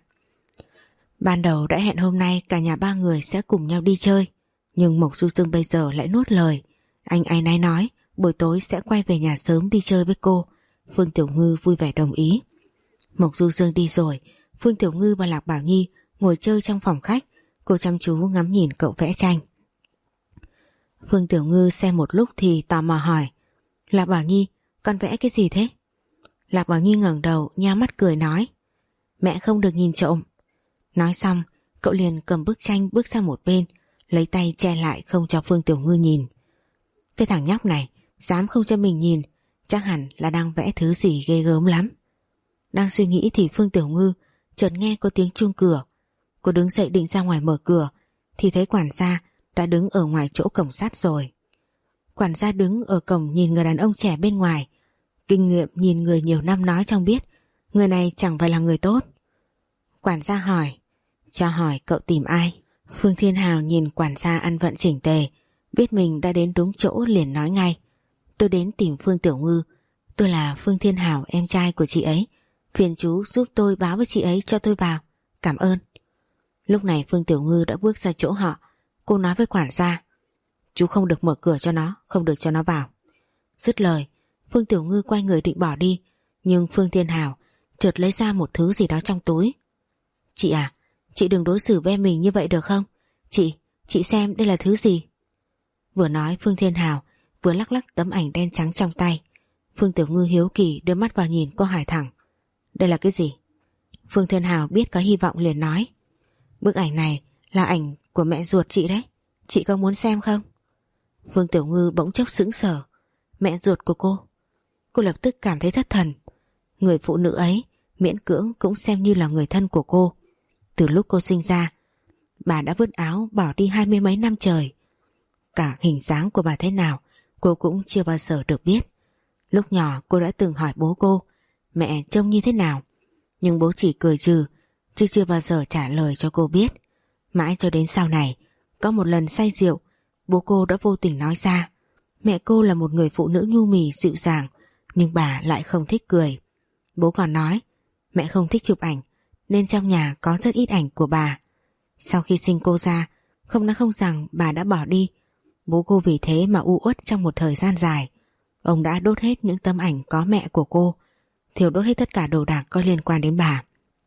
Speaker 1: Ban đầu đã hẹn hôm nay cả nhà ba người sẽ cùng nhau đi chơi, nhưng Mộc Du Dương bây giờ lại nuốt lời. Anh áy náy nói buổi tối sẽ quay về nhà sớm đi chơi với cô. Phương Tiểu Ngư vui vẻ đồng ý. Mộc Du Dương đi rồi, Phương Tiểu Ngư và Lạc Bảo Nhi ngồi chơi trong phòng khách. Cô chăm chú ngắm nhìn cậu vẽ tranh. Phương Tiểu Ngư xem một lúc thì tò mò hỏi, Lạc Bảo Nhi, con vẽ cái gì thế? Lạc Bảo Nhi ngẩng đầu nheo mắt cười nói, mẹ không được nhìn trộm. Nói xong cậu liền cầm bức tranh bước sang một bên, lấy tay che lại không cho Phương Tiểu Ngư nhìn. Cái thằng nhóc này dám không cho mình nhìn, chắc hẳn là đang vẽ thứ gì ghê gớm lắm. Đang suy nghĩ thì Phương Tiểu Ngư chợt nghe có tiếng chuông cửa. Cô đứng dậy định ra ngoài mở cửa thì thấy quản gia đã đứng ở ngoài chỗ cổng sắt rồi. Quản gia đứng ở cổng nhìn người đàn ông trẻ bên ngoài. Kinh nghiệm nhìn người nhiều năm nói trong biết người này chẳng phải là người tốt. Quản gia hỏi, cho hỏi cậu tìm ai? Phương Thiên Hào nhìn quản gia ăn vận chỉnh tề, biết mình đã đến đúng chỗ liền nói ngay, tôi đến tìm Phương Tiểu Ngư, tôi là Phương Thiên Hào, em trai của chị ấy, phiền chú giúp tôi báo với chị ấy cho tôi vào, cảm ơn. Lúc này Phương Tiểu Ngư đã bước ra chỗ họ. Cô nói với quản gia, chú không được mở cửa cho nó, không được cho nó vào. Dứt lời, Phương Tiểu Ngư quay người định bỏ đi, nhưng Phương Thiên Hào chợt lấy ra một thứ gì đó trong túi. Chị à, chị đừng đối xử với em mình như vậy được không? Chị, chị xem đây là thứ gì? Vừa nói Phương Thiên Hào vừa lắc lắc tấm ảnh đen trắng trong tay. Phương Tiểu Ngư hiếu kỳ đưa mắt vào nhìn, cô hỏi thẳng, đây là cái gì? Phương Thiên Hào biết có hy vọng liền nói, bức ảnh này là ảnh của mẹ ruột chị đấy, chị có muốn xem không? Phương Tiểu Ngư bỗng chốc sững sờ. Mẹ ruột của cô. Cô lập tức cảm thấy thất thần. Người phụ nữ ấy miễn cưỡng cũng xem như là người thân của cô. Từ lúc cô sinh ra, bà đã vứt áo bỏ đi hai mươi mấy năm trời. Cả hình dáng của bà thế nào cô cũng chưa bao giờ được biết. Lúc nhỏ cô đã từng hỏi bố cô mẹ trông như thế nào, nhưng bố chỉ cười trừ chứ chưa bao giờ trả lời cho cô biết. Mãi cho đến sau này, có một lần say rượu, bố cô đã vô tình nói ra mẹ cô là một người phụ nữ nhu mì dịu dàng, nhưng bà lại không thích cười. Bố còn nói mẹ không thích chụp ảnh nên trong nhà có rất ít ảnh của bà. Sau khi sinh cô ra, không nói không rằng bà đã bỏ đi. Bố cô vì thế mà u uất trong một thời gian dài. Ông đã đốt hết những tấm ảnh có mẹ của cô, thiêu đốt hết tất cả đồ đạc có liên quan đến bà.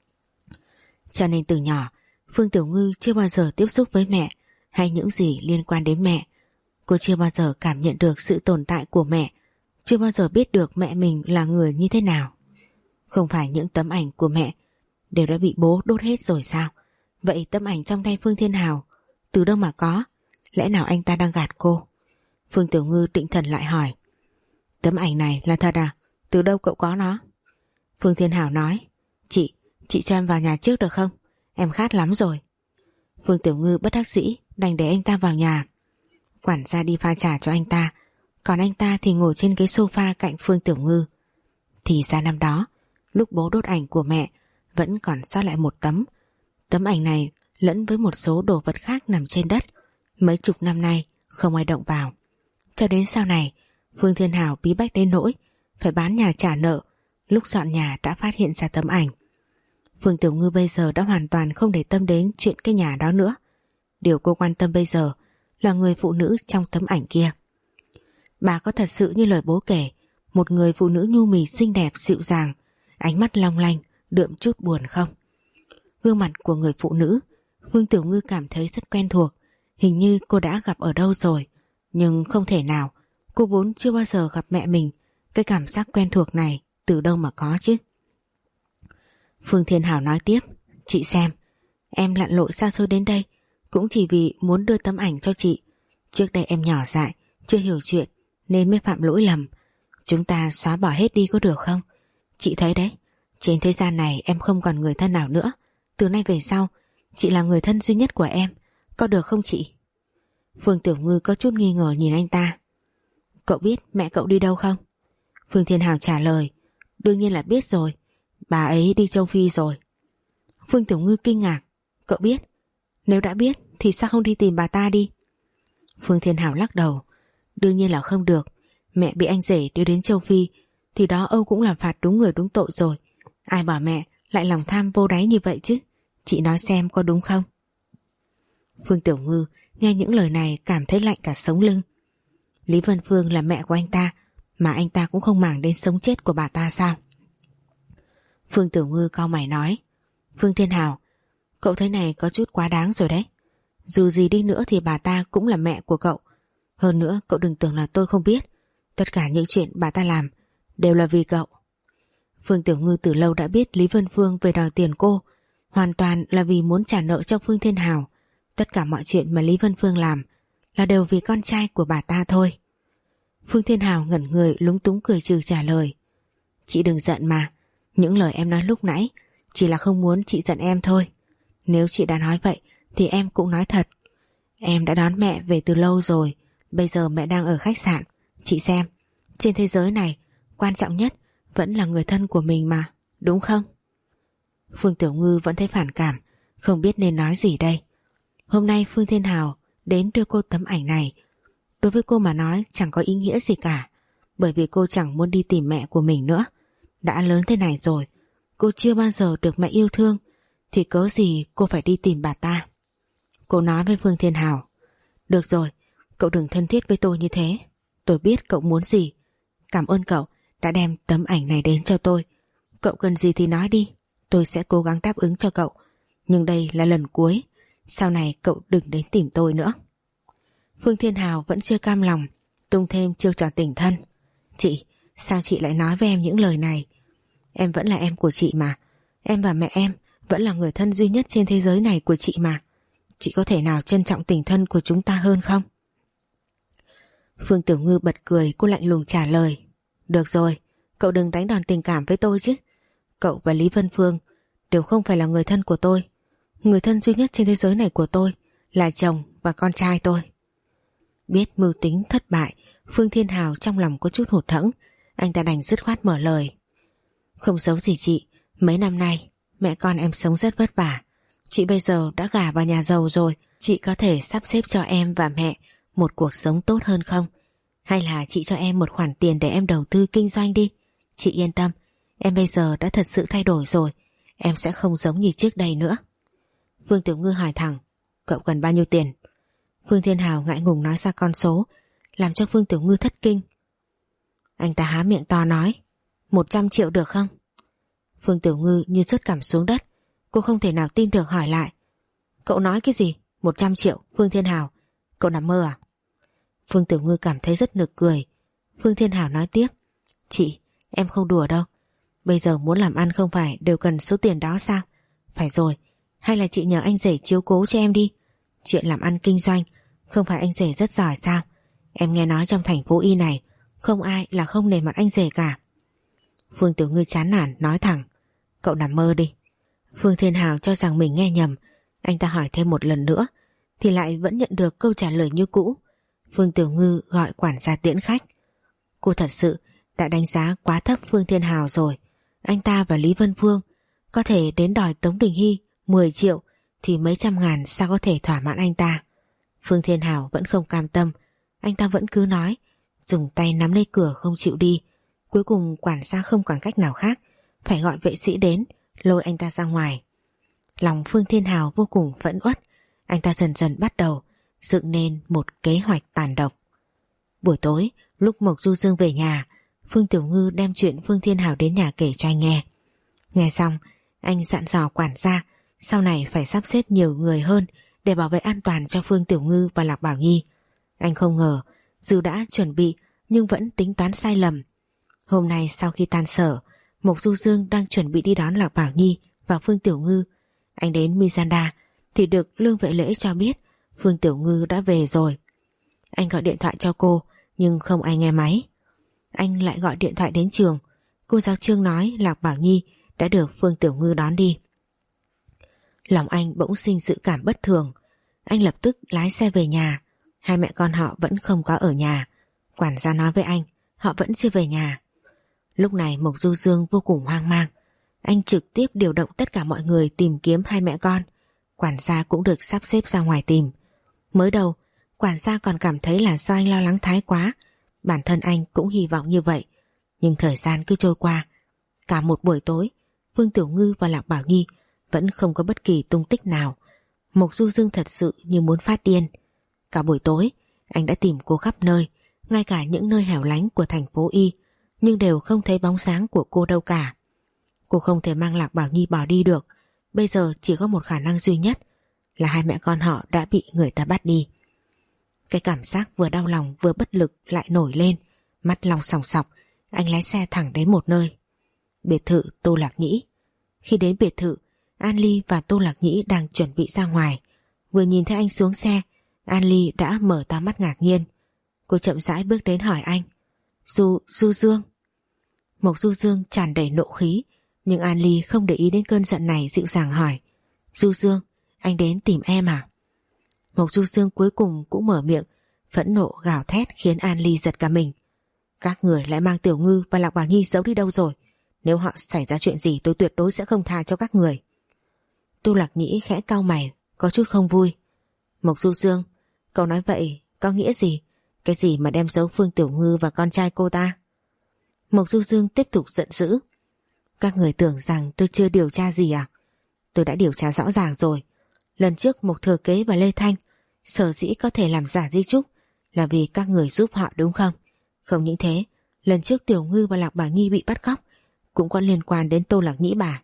Speaker 1: Cho nên từ nhỏ, Phương Tiểu Ngư chưa bao giờ tiếp xúc với mẹ hay những gì liên quan đến mẹ. Cô chưa bao giờ cảm nhận được sự tồn tại của mẹ, chưa bao giờ biết được mẹ mình là người như thế nào. Không phải những tấm ảnh của mẹ đều đã bị bố đốt hết rồi sao? Vậy tấm ảnh trong tay Phương Thiên Hào từ đâu mà có? Lẽ nào anh ta đang gạt cô? Phương Tiểu Ngư định thần lại hỏi. Tấm ảnh này là thật à? Từ đâu cậu có nó? Phương Thiên Hào nói. Chị, chị cho em vào nhà trước được không? Em khát lắm rồi. Phương Tiểu Ngư bất đắc dĩ đành để anh ta vào nhà. Quản gia đi pha trà cho anh ta, còn anh ta thì ngồi trên ghế sofa cạnh Phương Tiểu Ngư. Thì ra năm đó, lúc bố đốt ảnh của mẹ, vẫn còn sót lại một tấm. Tấm ảnh này lẫn với một số đồ vật khác nằm trên đất. Mấy chục năm nay không ai động vào. Cho đến sau này, Phương Thiên Hào bí bách đến nỗi phải bán nhà trả nợ. Lúc dọn nhà đã phát hiện ra tấm ảnh. Phương Tiểu Ngư bây giờ đã hoàn toàn không để tâm đến chuyện cái nhà đó nữa. Điều cô quan tâm bây giờ là người phụ nữ trong tấm ảnh kia. Bà có thật sự như lời bố kể, một người phụ nữ nhu mì xinh đẹp dịu dàng, ánh mắt long lanh, đượm chút buồn không? Gương mặt của người phụ nữ, Phương Tiểu Ngư cảm thấy rất quen thuộc. Hình như cô đã gặp ở đâu rồi, nhưng không thể nào. Cô vốn chưa bao giờ gặp mẹ mình. Cái cảm giác quen thuộc này từ đâu mà có chứ? Phương Thiên Hảo nói tiếp. Chị xem, em lặn lội xa xôi đến đây cũng chỉ vì muốn đưa tấm ảnh cho chị. Trước đây em nhỏ dại, chưa hiểu chuyện nên mới phạm lỗi lầm. Chúng ta xóa bỏ hết đi có được không? Chị thấy đấy, trên thế gian này em không còn người thân nào nữa. Từ nay về sau, chị là người thân duy nhất của em. Có được không chị? Phương Tiểu Ngư có chút nghi ngờ nhìn anh ta. Cậu biết mẹ cậu đi đâu không? Phương Thiên Hào trả lời. Đương nhiên là biết rồi. Bà ấy đi châu Phi rồi. Phương Tiểu Ngư kinh ngạc. Cậu biết? Nếu đã biết thì sao không đi tìm bà ta đi? Phương Thiên Hào lắc đầu. Đương nhiên là không được. Mẹ bị anh rể đưa đến châu Phi thì đó Âu cũng là phạt đúng người đúng tội rồi. Ai bảo mẹ lại lòng tham vô đáy như vậy chứ? Chị nói xem có đúng không? Phương Tiểu Ngư nghe những lời này cảm thấy lạnh cả sống lưng. Lý Vân Phương là mẹ của anh ta mà anh ta cũng không màng đến sống chết của bà ta sao? Phương Tiểu Ngư cau mày nói. Phương Thiên Hào, cậu thấy này có chút quá đáng rồi đấy. Dù gì đi nữa thì bà ta cũng là mẹ của cậu. Hơn nữa cậu đừng tưởng là tôi không biết. Tất cả những chuyện bà ta làm đều là vì cậu. Phương Tiểu Ngư từ lâu đã biết Lý Vân Phương về đòi tiền cô hoàn toàn là vì muốn trả nợ cho Phương Thiên Hào. Tất cả mọi chuyện mà Lý Vân Phương làm là đều vì con trai của bà ta thôi. Phương Thiên Hào ngẩn người lúng túng cười trừ trả lời. Chị đừng giận mà. Những lời em nói lúc nãy chỉ là không muốn chị giận em thôi. Nếu chị đã nói vậy thì em cũng nói thật. Em đã đón mẹ về từ lâu rồi. Bây giờ mẹ đang ở khách sạn. Chị xem, trên thế giới này quan trọng nhất vẫn là người thân của mình mà, đúng không? Phương Tiểu Ngư vẫn thấy phản cảm, không biết nên nói gì đây. Hôm nay Phương Thiên Hào đến đưa cô tấm ảnh này. Đối với cô mà nói chẳng có ý nghĩa gì cả, bởi vì cô chẳng muốn đi tìm mẹ của mình nữa. Đã lớn thế này rồi, cô chưa bao giờ được mẹ yêu thương, thì cớ gì cô phải đi tìm bà ta. Cô nói với Phương Thiên Hào. Được rồi, cậu đừng thân thiết với tôi như thế. Tôi biết cậu muốn gì. Cảm ơn cậu đã đem tấm ảnh này đến cho tôi. Cậu cần gì thì nói đi, tôi sẽ cố gắng đáp ứng cho cậu. Nhưng đây là lần cuối, sau này cậu đừng đến tìm tôi nữa. Phương Thiên Hào vẫn chưa cam lòng, tung thêm chiêu trò tình thân. Chị, sao chị lại nói với em những lời này? Em vẫn là em của chị mà. Em và mẹ em vẫn là người thân duy nhất trên thế giới này của chị mà. Chị có thể nào trân trọng tình thân của chúng ta hơn không? Phương Tiểu Ngư bật cười, cô lạnh lùng trả lời. Được rồi, cậu đừng đánh đòn tình cảm với tôi chứ. Cậu và Lý Vân Phương đều không phải là người thân của tôi. Người thân duy nhất trên thế giới này của tôi là chồng và con trai tôi. Biết mưu tính thất bại, Phương Thiên Hào trong lòng có chút hụt hẫng. Anh ta đành dứt khoát mở lời. Không giấu gì chị, mấy năm nay mẹ con em sống rất vất vả. Chị bây giờ đã gả vào nhà giàu rồi, chị có thể sắp xếp cho em và mẹ một cuộc sống tốt hơn không? Hay là chị cho em một khoản tiền để em đầu tư kinh doanh đi. Chị yên tâm, em bây giờ đã thật sự thay đổi rồi, em sẽ không giống như trước đây nữa. Phương Tiểu Ngư hỏi thẳng, cậu cần bao nhiêu tiền? Phương Thiên Hào ngại ngùng nói ra con số, làm cho Phương Tiểu Ngư thất kinh. Anh ta há miệng to nói, một trăm triệu được không? Phương Tiểu Ngư như rớt cảm xuống đất. Cô không thể nào tin được hỏi lại, cậu nói cái gì? Một trăm triệu, Phương Thiên Hào, cậu nằm mơ à? Phương Tiểu Ngư cảm thấy rất nực cười. Phương Thiên Hào nói tiếp, chị, em không đùa đâu. Bây giờ muốn làm ăn không phải đều cần số tiền đó sao? Phải rồi, hay là chị nhờ anh rể chiếu cố cho em đi. Chuyện làm ăn kinh doanh, không phải anh rể rất giỏi sao? Em nghe nói trong thành phố Y này không ai là không nể mặt anh rể cả. Phương Tiểu Ngư chán nản nói thẳng, cậu nằm mơ đi. Phương Thiên Hào cho rằng mình nghe nhầm. Anh ta hỏi thêm một lần nữa thì lại vẫn nhận được câu trả lời như cũ. Phương Tiểu Ngư gọi quản gia tiễn khách. Cô thật sự đã đánh giá quá thấp Phương Thiên Hào rồi. Anh ta và Lý Vân Phương có thể đến đòi Tống Đình Hy mười triệu thì mấy trăm ngàn sao có thể thỏa mãn anh ta. Phương Thiên Hào vẫn không cam tâm. Anh ta vẫn cứ nói, dùng tay nắm lấy cửa không chịu đi. Cuối cùng quản gia không còn cách nào khác, phải gọi vệ sĩ đến lôi anh ta ra ngoài. Lòng Phương Thiên Hào vô cùng phẫn uất. Anh ta dần dần bắt đầu dựng nên một kế hoạch tàn độc. Buổi tối lúc Mộc Du Dương về nhà, Phương Tiểu Ngư đem chuyện Phương Thiên Hào đến nhà kể cho anh nghe. Nghe xong, anh dặn dò quản gia sau này phải sắp xếp nhiều người hơn để bảo vệ an toàn cho Phương Tiểu Ngư và Lạc Bảo Nhi. Anh không ngờ dù đã chuẩn bị nhưng vẫn tính toán sai lầm. Hôm nay sau khi tan sở, Mộc Du Dương đang chuẩn bị đi đón Lạc Bảo Nhi và Phương Tiểu Ngư. Anh đến Mizanda thì được Lương Vệ Lễ cho biết Phương Tiểu Ngư đã về rồi. Anh gọi điện thoại cho cô nhưng không ai nghe máy. Anh lại gọi điện thoại đến trường. Cô giáo Trương nói Lạc Bảo Nhi đã được Phương Tiểu Ngư đón đi. Lòng anh bỗng sinh dự cảm bất thường. Anh lập tức lái xe về nhà. Hai mẹ con họ vẫn không có ở nhà. Quản gia nói với anh họ vẫn chưa về nhà. Lúc này Mộc Du Dương vô cùng hoang mang. Anh trực tiếp điều động tất cả mọi người tìm kiếm hai mẹ con. Quản gia cũng được sắp xếp ra ngoài tìm. Mới đầu quản gia còn cảm thấy là do anh lo lắng thái quá. Bản thân anh cũng hy vọng như vậy. Nhưng thời gian cứ trôi qua. Cả một buổi tối Phương Tiểu Ngư và Lạc Bảo Nhi vẫn không có bất kỳ tung tích nào. Mộc Du Dương thật sự như muốn phát điên. Cả buổi tối anh đã tìm cô khắp nơi, ngay cả những nơi hẻo lánh của thành phố Y, nhưng đều không thấy bóng sáng của cô đâu cả. Cô không thể mang Lạc Bảo Nhi bỏ đi được. Bây giờ chỉ có một khả năng duy nhất là hai mẹ con họ đã bị người ta bắt đi. Cái cảm giác vừa đau lòng vừa bất lực lại nổi lên. Mắt lòng sòng sọc. Anh lái xe thẳng đến một nơi, biệt thự Tô Lạc Nhĩ. Khi đến biệt thự, An Ly và Tô Lạc Nhĩ đang chuẩn bị ra ngoài. Vừa nhìn thấy anh xuống xe, An Ly đã mở to mắt ngạc nhiên. Cô chậm rãi bước đến hỏi anh, Du, Du Dương. Mộc Du Dương tràn đầy nộ khí, nhưng An Ly không để ý đến cơn giận này, dịu dàng hỏi, Du Dương, anh đến tìm em à? Mộc Du Dương cuối cùng cũng mở miệng, phẫn nộ gào thét khiến An Ly giật cả mình. Các người lại mang Tiểu Ngư và Lạc Bảo Nhi giấu đi đâu rồi? Nếu họ xảy ra chuyện gì tôi tuyệt đối sẽ không tha cho các người. Tô Lạc Nhĩ khẽ cau mày, có chút không vui. Mộc Du Dương, cậu nói vậy có nghĩa gì? Cái gì mà đem giấu Phương Tiểu Ngư và con trai cô ta? Mộc Du Dương tiếp tục giận dữ. Các người tưởng rằng tôi chưa điều tra gì à? Tôi đã điều tra rõ ràng rồi. Lần trước Mộc Thừa Kế và Lê Thanh sở dĩ có thể làm giả di chúc là vì các người giúp họ đúng không? Không những thế, lần trước Tiểu Ngư và Lạc Bảo Nhi bị bắt cóc cũng có liên quan đến Tô Lạc Nhĩ bà.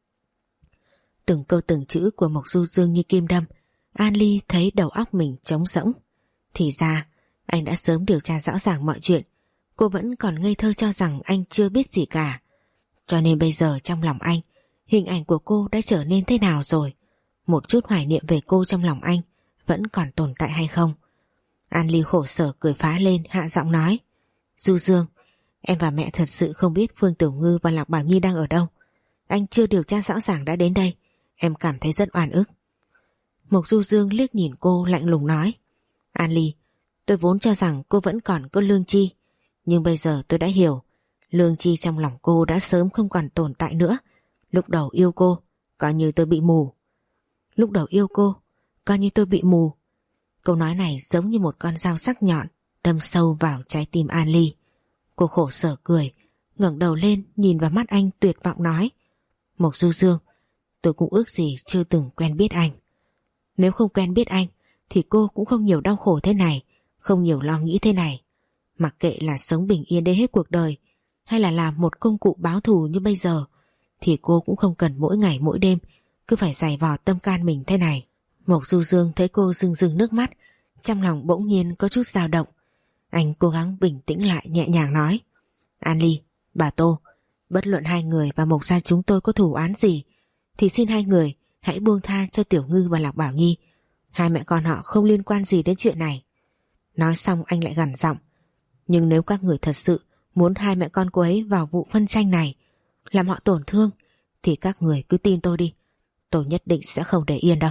Speaker 1: Từng câu từng chữ của Mộc Du Dương như kim đâm. An Ly thấy đầu óc mình trống rỗng. Thì ra anh đã sớm điều tra rõ ràng mọi chuyện. Cô vẫn còn ngây thơ cho rằng anh chưa biết gì cả. Cho nên bây giờ trong lòng anh, hình ảnh của cô đã trở nên thế nào rồi? Một chút hoài niệm về cô trong lòng anh vẫn còn tồn tại hay không? An Ly khổ sở cười phá lên, hạ giọng nói: Du Dương, em và mẹ thật sự không biết Phương Tiểu Ngư và Lạc Bảo Nhi đang ở đâu. Anh chưa điều tra rõ ràng đã đến đây, em cảm thấy rất oan ức. Mộc Du Dương liếc nhìn cô lạnh lùng nói: An Ly, tôi vốn cho rằng cô vẫn còn có lương tri, nhưng bây giờ tôi đã hiểu, lương tri trong lòng cô đã sớm không còn tồn tại nữa. Lúc đầu yêu cô, coi như tôi bị mù. Lúc đầu yêu cô, coi như tôi bị mù. Câu nói này giống như một con dao sắc nhọn đâm sâu vào trái tim An Ly. Cô khổ sở cười, ngẩng đầu lên nhìn vào mắt anh tuyệt vọng nói: Mộc Du Dương, tôi cũng ước gì chưa từng quen biết anh. Nếu không quen biết anh thì cô cũng không nhiều đau khổ thế này, không nhiều lo nghĩ thế này. Mặc kệ là sống bình yên đến hết cuộc đời hay là làm một công cụ báo thù như bây giờ, thì cô cũng không cần mỗi ngày mỗi đêm cứ phải giày vò tâm can mình thế này. Mộc Du Dương thấy cô rưng rưng nước mắt, trong lòng bỗng nhiên có chút dao động. Anh cố gắng bình tĩnh lại, nhẹ nhàng nói: An Ly, bà Tô, bất luận hai người và Mộc gia chúng tôi có thù oán gì thì xin hai người hãy buông tha cho Tiểu Ngư và Lạc Bảo Nhi. Hai mẹ con họ không liên quan gì đến chuyện này. Nói xong anh lại gằn giọng: Nhưng nếu các người thật sự muốn hai mẹ con cô ấy vào vụ phân tranh này làm họ tổn thương thì các người cứ tin tôi đi, tôi nhất định sẽ không để yên đâu.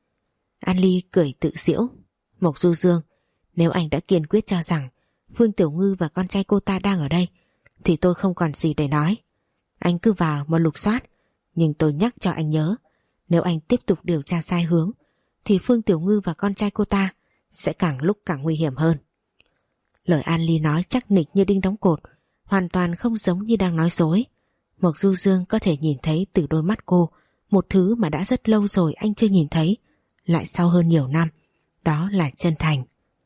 Speaker 1: An Ly cười tự giễu: Mộc Du Dương, nếu anh đã kiên quyết cho rằng Phương Tiểu Ngư và con trai cô ta đang ở đây thì tôi không còn gì để nói. Anh cứ vào mà lục soát, nhưng tôi nhắc cho anh nhớ, nếu anh tiếp tục điều tra sai hướng thì Phương Tiểu Ngư và con trai cô ta sẽ càng lúc càng nguy hiểm hơn. Lời An Ly nói chắc nịch như đinh đóng cột, hoàn toàn không giống như đang nói dối. Mộc Du Dương có thể nhìn thấy từ đôi mắt cô một thứ mà đã rất lâu rồi anh chưa nhìn thấy, lại sau hơn nhiều năm, đó là chân thành.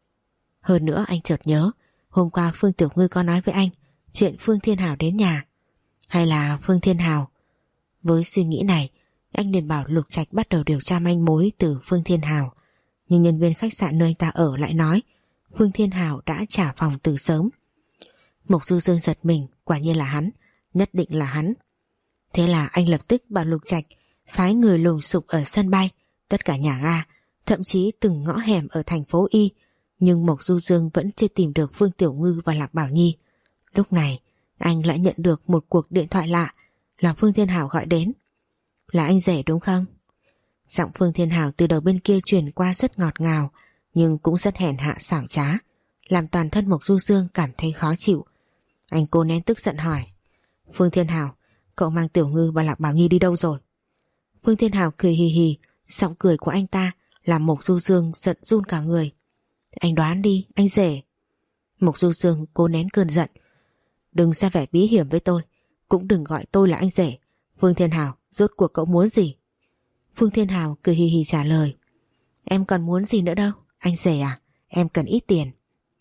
Speaker 1: Hơn nữa anh chợt nhớ, hôm qua Phương Tiểu Ngư có nói với anh chuyện Phương Thiên Hào đến nhà. Hay là Phương Thiên Hào? Với suy nghĩ này, anh liền bảo Lục Trạch bắt đầu điều tra manh mối từ Phương Thiên Hào. Nhưng nhân viên khách sạn nơi anh ta ở lại nói Phương Thiên Hào đã trả phòng từ sớm. Mộc Du Dương giật mình, quả nhiên là hắn, nhất định là hắn. Thế là anh lập tức bảo Lục Trạch phái người lùng sục ở sân bay, tất cả nhà ga, thậm chí từng ngõ hẻm ở thành phố Y. Nhưng Mộc Du Dương vẫn chưa tìm được Phương Tiểu Ngư và Lạc Bảo Nhi. Lúc này anh lại nhận được một cuộc điện thoại lạ, là Phương Thiên Hào gọi đến. Là anh rể đúng không? Giọng Phương Thiên Hào từ đầu bên kia truyền qua rất ngọt ngào, nhưng cũng rất hèn hạ xảo trá, làm toàn thân Mộc Du Dương cảm thấy khó chịu. Anh cố nén tức giận hỏi: Phương Thiên Hào, cậu mang Tiểu Ngư và Lạc Bảo Nhi đi đâu rồi? Phương Thiên Hào cười hì hì, giọng cười của anh ta làm Mộc Du Dương giận run cả người. Anh đoán đi, anh rể. Mộc Du Dương cố nén cơn giận. Đừng ra vẻ bí hiểm với tôi, cũng đừng gọi tôi là anh rể. Phương Thiên Hào, rốt cuộc cậu muốn gì? Phương Thiên Hào cười hì hì trả lời: Em còn muốn gì nữa đâu, anh rể à, em cần ít tiền.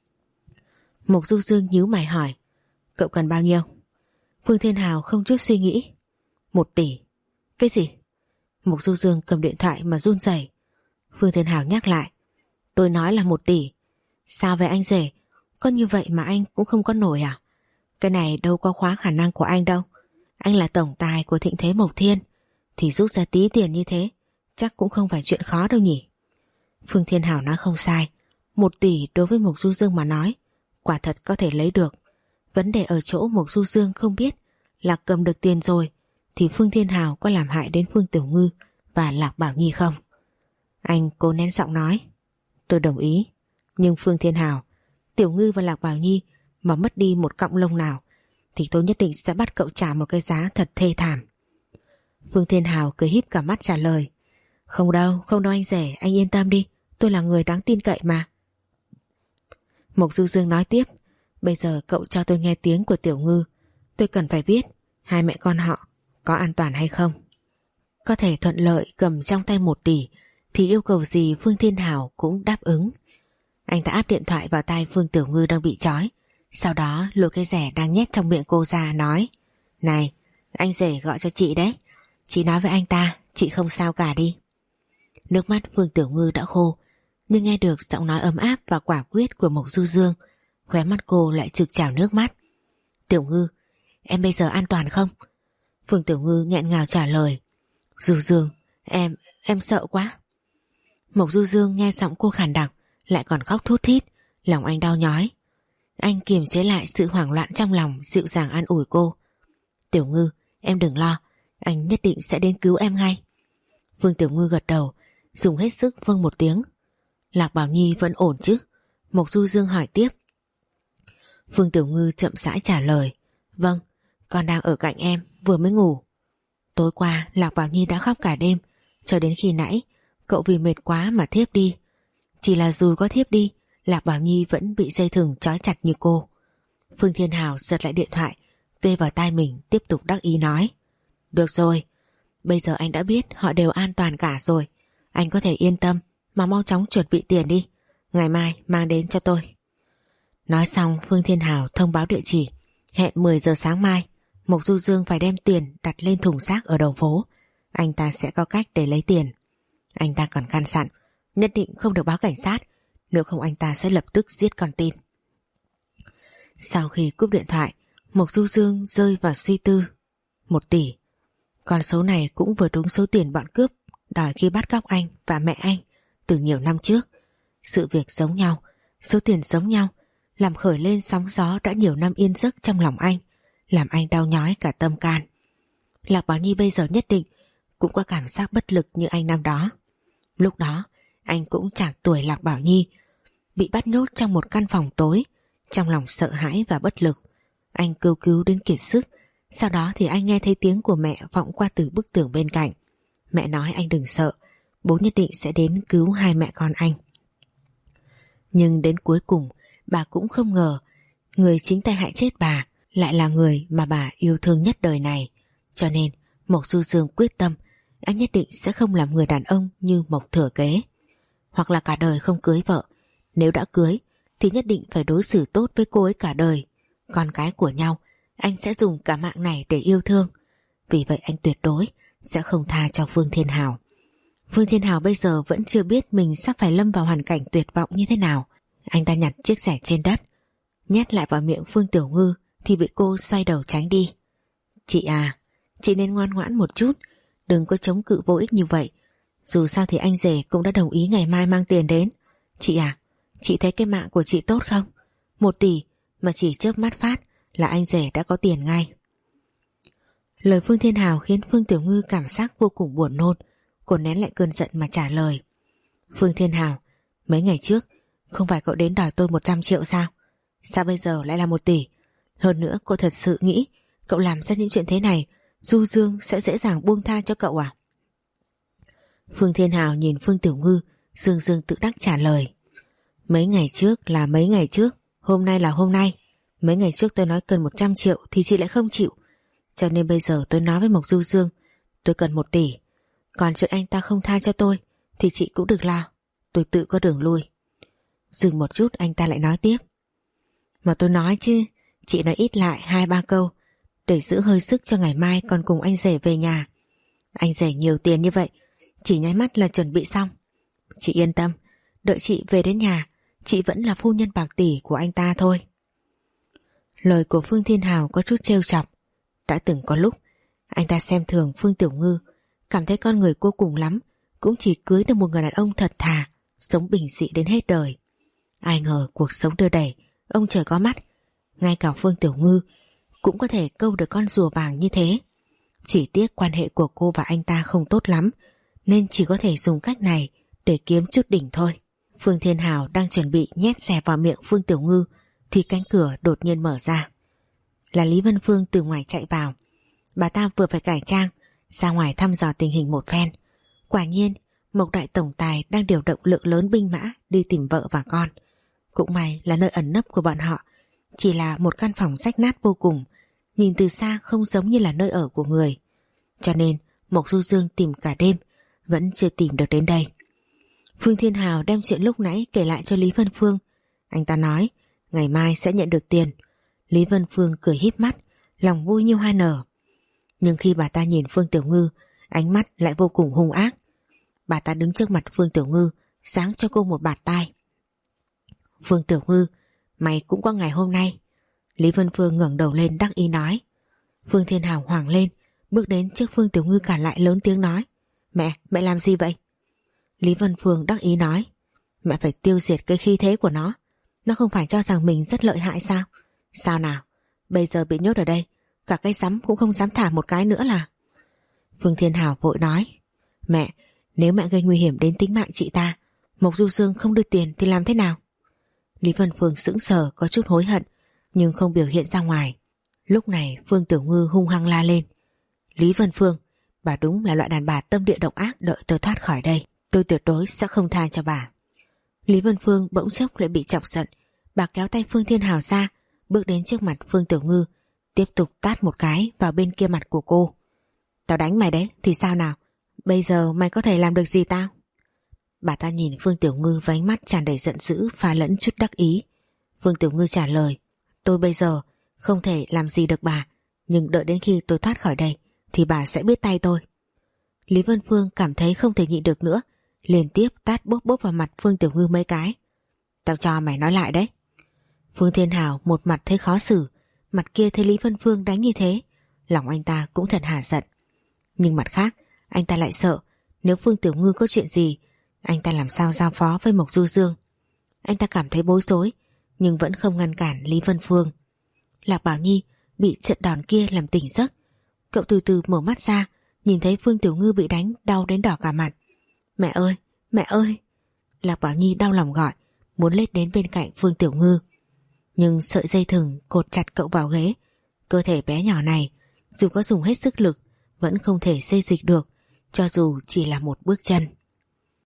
Speaker 1: Mộc Du Dương nhíu mày hỏi: Cậu cần bao nhiêu? Phương Thiên Hào không chút suy nghĩ: Một tỷ. Cái gì? Mộc Du Dương cầm điện thoại mà run rẩy. Phương Thiên Hào nhắc lại: Tôi nói là một tỷ. Sao vậy anh rể? Có như vậy mà anh cũng không có nổi à? Cái này đâu có khóa khả năng của anh đâu. Anh là tổng tài của Thịnh Thế Mộc Thiên, thì rút ra tí tiền như thế chắc cũng không phải chuyện khó đâu nhỉ. Phương Thiên Hào nói không sai. Một tỷ đối với Mộc Du Dương mà nói quả thật có thể lấy được. Vấn đề ở chỗ Mộc Du Dương không biết là cầm được tiền rồi thì Phương Thiên Hào có làm hại đến Phương Tiểu Ngư và Lạc Bảo Nhi không. Anh cố nén giọng nói: Tôi đồng ý, nhưng Phương Thiên Hào, Tiểu Ngư và Lạc Bảo Nhi mà mất đi một cọng lông nào thì tôi nhất định sẽ bắt cậu trả một cái giá thật thê thảm. Phương Thiên Hào cười híp cả mắt trả lời: Không đâu, không đâu anh rể, anh yên tâm đi, tôi là người đáng tin cậy mà. Mộc Du Dương nói tiếp: Bây giờ cậu cho tôi nghe tiếng của Tiểu Ngư, tôi cần phải biết hai mẹ con họ có an toàn hay không. Có thể thuận lợi cầm trong tay một tỷ thì yêu cầu gì Phương Thiên Hào cũng đáp ứng. Anh ta áp điện thoại vào tai Phương Tiểu Ngư đang bị trói, sau đó lôi cái rẻ đang nhét trong miệng cô ra nói: Này, anh rể gọi cho chị đấy, chị nói với anh ta chị không sao cả đi. Nước mắt Phương Tiểu Ngư đã khô, nhưng nghe được giọng nói ấm áp và quả quyết của Mộc Du Dương, khóe mắt cô lại trực trào nước mắt. Tiểu Ngư, em bây giờ an toàn không? Phương Tiểu Ngư nghẹn ngào trả lời: Du Dương, em, em sợ quá. Mộc Du Dương nghe giọng cô khàn đặc, lại còn khóc thút thít, Lòng anh đau nhói. Anh kiềm chế lại sự hoảng loạn trong lòng, dịu dàng an ủi cô. Tiểu Ngư, em đừng lo, anh nhất định sẽ đến cứu em ngay. Phương Tiểu Ngư gật đầu, dùng hết sức vâng một tiếng. Lạc Bảo Nhi vẫn ổn chứ? Mộc Du Dương hỏi tiếp. Phương Tiểu Ngư chậm rãi trả lời. Vâng, con đang ở cạnh em, vừa mới ngủ. Tối qua Lạc Bảo Nhi đã khóc cả đêm, cho đến khi nãy cậu vì mệt quá mà thiếp đi. Chỉ là dù có thiếp đi, Lạc Bảo Nhi vẫn bị dây thừng trói chặt như cô. Phương Thiên Hào giật lại điện thoại, kê vào tai mình, tiếp tục đắc ý nói. Được rồi, bây giờ anh đã biết họ đều an toàn cả rồi. Anh có thể yên tâm mà mau chóng chuẩn bị tiền đi, ngày mai mang đến cho tôi. Nói xong Phương Thiên Hào thông báo địa chỉ, hẹn mười giờ sáng mai Mộc Du Dương phải đem tiền đặt lên thùng rác ở đầu phố. Anh ta sẽ có cách để lấy tiền. Anh ta còn căn dặn nhất định không được báo cảnh sát, nếu không anh ta sẽ lập tức giết con tin. Sau khi cúp điện thoại, Mộc Du Dương rơi vào suy tư. Một tỷ. Con số này cũng vừa đúng số tiền bọn cướp đòi khi bắt cóc anh và mẹ anh từ nhiều năm trước. Sự việc giống nhau, số tiền giống nhau, làm khởi lên sóng gió đã nhiều năm yên giấc trong lòng anh, làm anh đau nhói cả tâm can. Lạc Bảo Nhi bây giờ nhất định cũng có cảm giác bất lực như anh năm đó. Lúc đó anh cũng chạc tuổi Lạc Bảo Nhi, bị bắt nhốt trong một căn phòng tối, trong lòng sợ hãi và bất lực. Anh kêu cứu đến kiệt sức. Sau đó thì anh nghe thấy tiếng của mẹ vọng qua từ bức tường bên cạnh. Mẹ nói anh đừng sợ, bố nhất định sẽ đến cứu hai mẹ con anh. Nhưng đến cuối cùng bà cũng không ngờ người chính tay hại chết bà lại là người mà bà yêu thương nhất đời này. Cho nên Mộc Du Dương quyết tâm anh nhất định sẽ không làm người đàn ông như Mộc Thừa Kế, hoặc là cả đời không cưới vợ. Nếu đã cưới thì nhất định phải đối xử tốt với cô ấy cả đời. Con cái của nhau anh sẽ dùng cả mạng này để yêu thương. Vì vậy anh tuyệt đối sẽ không tha cho Phương Thiên Hào. Phương Thiên Hào bây giờ vẫn chưa biết mình sắp phải lâm vào hoàn cảnh tuyệt vọng như thế nào. Anh ta nhặt chiếc rẻ trên đất, nhét lại vào miệng Phương Tiểu Ngư thì bị cô xoay đầu tránh đi. Chị à, chị nên ngoan ngoãn một chút, đừng có chống cự vô ích như vậy. Dù sao thì anh rể cũng đã đồng ý ngày mai mang tiền đến. Chị à, chị thấy cái mạng của chị tốt không? Một tỷ mà chỉ chớp mắt phát là anh rể đã có tiền ngay. Lời Phương Thiên Hào khiến Phương Tiểu Ngư cảm giác vô cùng buồn nôn. Cô nén lại cơn giận mà trả lời. Phương Thiên Hào, mấy ngày trước không phải cậu đến đòi tôi một trăm triệu sao? Sao bây giờ lại là một tỷ? Hơn nữa cô thật sự nghĩ cậu làm ra những chuyện thế này Du Dương sẽ dễ dàng buông tha cho cậu à? Phương Thiên Hào nhìn Phương Tiểu Ngư, dương dương tự đắc trả lời. Mấy ngày trước là mấy ngày trước, hôm nay là hôm nay. Mấy ngày trước tôi nói cần một trăm triệu thì chị lại không chịu, cho nên bây giờ tôi nói với Mộc Du Dương tôi cần một tỷ. Còn chuyện anh ta không tha cho tôi thì chị cũng đừng lo, tôi tự có đường lui. Dừng một chút anh ta lại nói tiếp. Mà tôi nói chứ, chị nói ít lại hai ba câu để giữ hơi sức cho ngày mai còn cùng anh rể về nhà. Anh rể nhiều tiền như vậy, chỉ nháy mắt là chuẩn bị xong. Chị yên tâm, đợi chị về đến nhà, chị vẫn là phu nhân bạc tỷ của anh ta thôi. Lời của Phương Thiên Hào có chút trêu chọc. Đã từng có lúc anh ta xem thường Phương Tiểu Ngư, cảm thấy con người cô cùng lắm cũng chỉ cưới được một người đàn ông thật thà, sống bình dị đến hết đời. Ai ngờ cuộc sống đưa đẩy, ông trời có mắt, ngay cả Phương Tiểu Ngư cũng có thể câu được con rùa vàng như thế. Chỉ tiếc quan hệ của cô và anh ta không tốt lắm, nên chỉ có thể dùng cách này để kiếm chút đỉnh thôi. Phương Thiên Hào đang chuẩn bị nhét xẻ vào miệng Phương Tiểu Ngư thì cánh cửa đột nhiên mở ra. Là Lý Vân Phương từ ngoài chạy vào. Bà ta vừa phải cải trang ra ngoài thăm dò tình hình một phen. Quả nhiên Mộc đại tổng tài đang điều động lượng lớn binh mã đi tìm vợ và con. Cũng may là nơi ẩn nấp của bọn họ chỉ là một căn phòng rách nát vô cùng, nhìn từ xa không giống như là nơi ở của người. Cho nên Mộc Du Dương tìm cả đêm vẫn chưa tìm được đến đây. Phương Thiên Hào đem chuyện lúc nãy kể lại cho Lý Vân Phương. Anh ta nói ngày mai sẽ nhận được tiền. Lý Vân Phương cười híp mắt, lòng vui như hoa nở. Nhưng khi bà ta nhìn Phương Tiểu Ngư, ánh mắt lại vô cùng hung ác. Bà ta đứng trước mặt Phương Tiểu Ngư, giáng cho cô một bạt tai. Phương Tiểu Ngư, mày cũng có ngày hôm nay. Lý Vân Phương ngẩng đầu lên đắc ý nói. Phương Thiên Hào hoảng lên, bước đến trước Phương Tiểu Ngư cản lại lớn tiếng nói. Mẹ, mẹ làm gì vậy? Lý Vân Phương đắc ý nói. Mẹ phải tiêu diệt cái khí thế của nó. Nó không phải cho rằng mình rất lợi hại sao? Sao nào? Bây giờ bị nhốt ở đây, cả cái rắm cũng không dám thả một cái nữa là? Phương Thiên Hào vội nói, mẹ, nếu mẹ gây nguy hiểm đến tính mạng chị ta, Mộc Du Dương không đưa tiền thì làm thế nào? Lý Vân Phương sững sờ, có chút hối hận nhưng không biểu hiện ra ngoài. Lúc này Phương Tiểu Ngư hung hăng la lên, Lý Vân Phương, bà đúng là loại đàn bà tâm địa độc ác, đợi tôi thoát khỏi đây, tôi tuyệt đối sẽ không tha cho bà. Lý Vân Phương bỗng chốc lại bị chọc giận, bà kéo tay Phương Thiên Hào ra, bước đến trước mặt Phương Tiểu Ngư, tiếp tục tát một cái vào bên kia mặt của cô. Tao đánh mày đấy thì sao nào? Bây giờ mày có thể làm được gì tao? Bà ta nhìn Phương Tiểu Ngư với ánh mắt tràn đầy giận dữ pha lẫn chút đắc ý. Phương Tiểu Ngư trả lời, tôi bây giờ không thể làm gì được bà, nhưng đợi đến khi tôi thoát khỏi đây thì bà sẽ biết tay tôi. Lý Vân Phương cảm thấy không thể nhịn được nữa, liên tiếp tát bốp bốp vào mặt Phương Tiểu Ngư mấy cái. Tao cho mày nói lại đấy. Phương Thiên Hào một mặt thấy khó xử, mặt kia thấy Lý Vân Phương đánh như thế, lòng anh ta cũng thật hả giận. Nhưng mặt khác, anh ta lại sợ nếu Phương Tiểu Ngư có chuyện gì, anh ta làm sao giao phó với Mộc Du Dương. Anh ta cảm thấy bối rối, nhưng vẫn không ngăn cản Lý Vân Phương. Lạc Bảo Nhi bị trận đòn kia làm tỉnh giấc. Cậu từ từ mở mắt ra, nhìn thấy Phương Tiểu Ngư bị đánh đau đến đỏ cả mặt. Mẹ ơi, mẹ ơi! Lạc Bảo Nhi đau lòng gọi, muốn lết đến bên cạnh Phương Tiểu Ngư. Nhưng sợi dây thừng cột chặt cậu vào ghế. Cơ thể bé nhỏ này, dù có dùng hết sức lực, vẫn không thể xê dịch được, cho dù chỉ là một bước chân.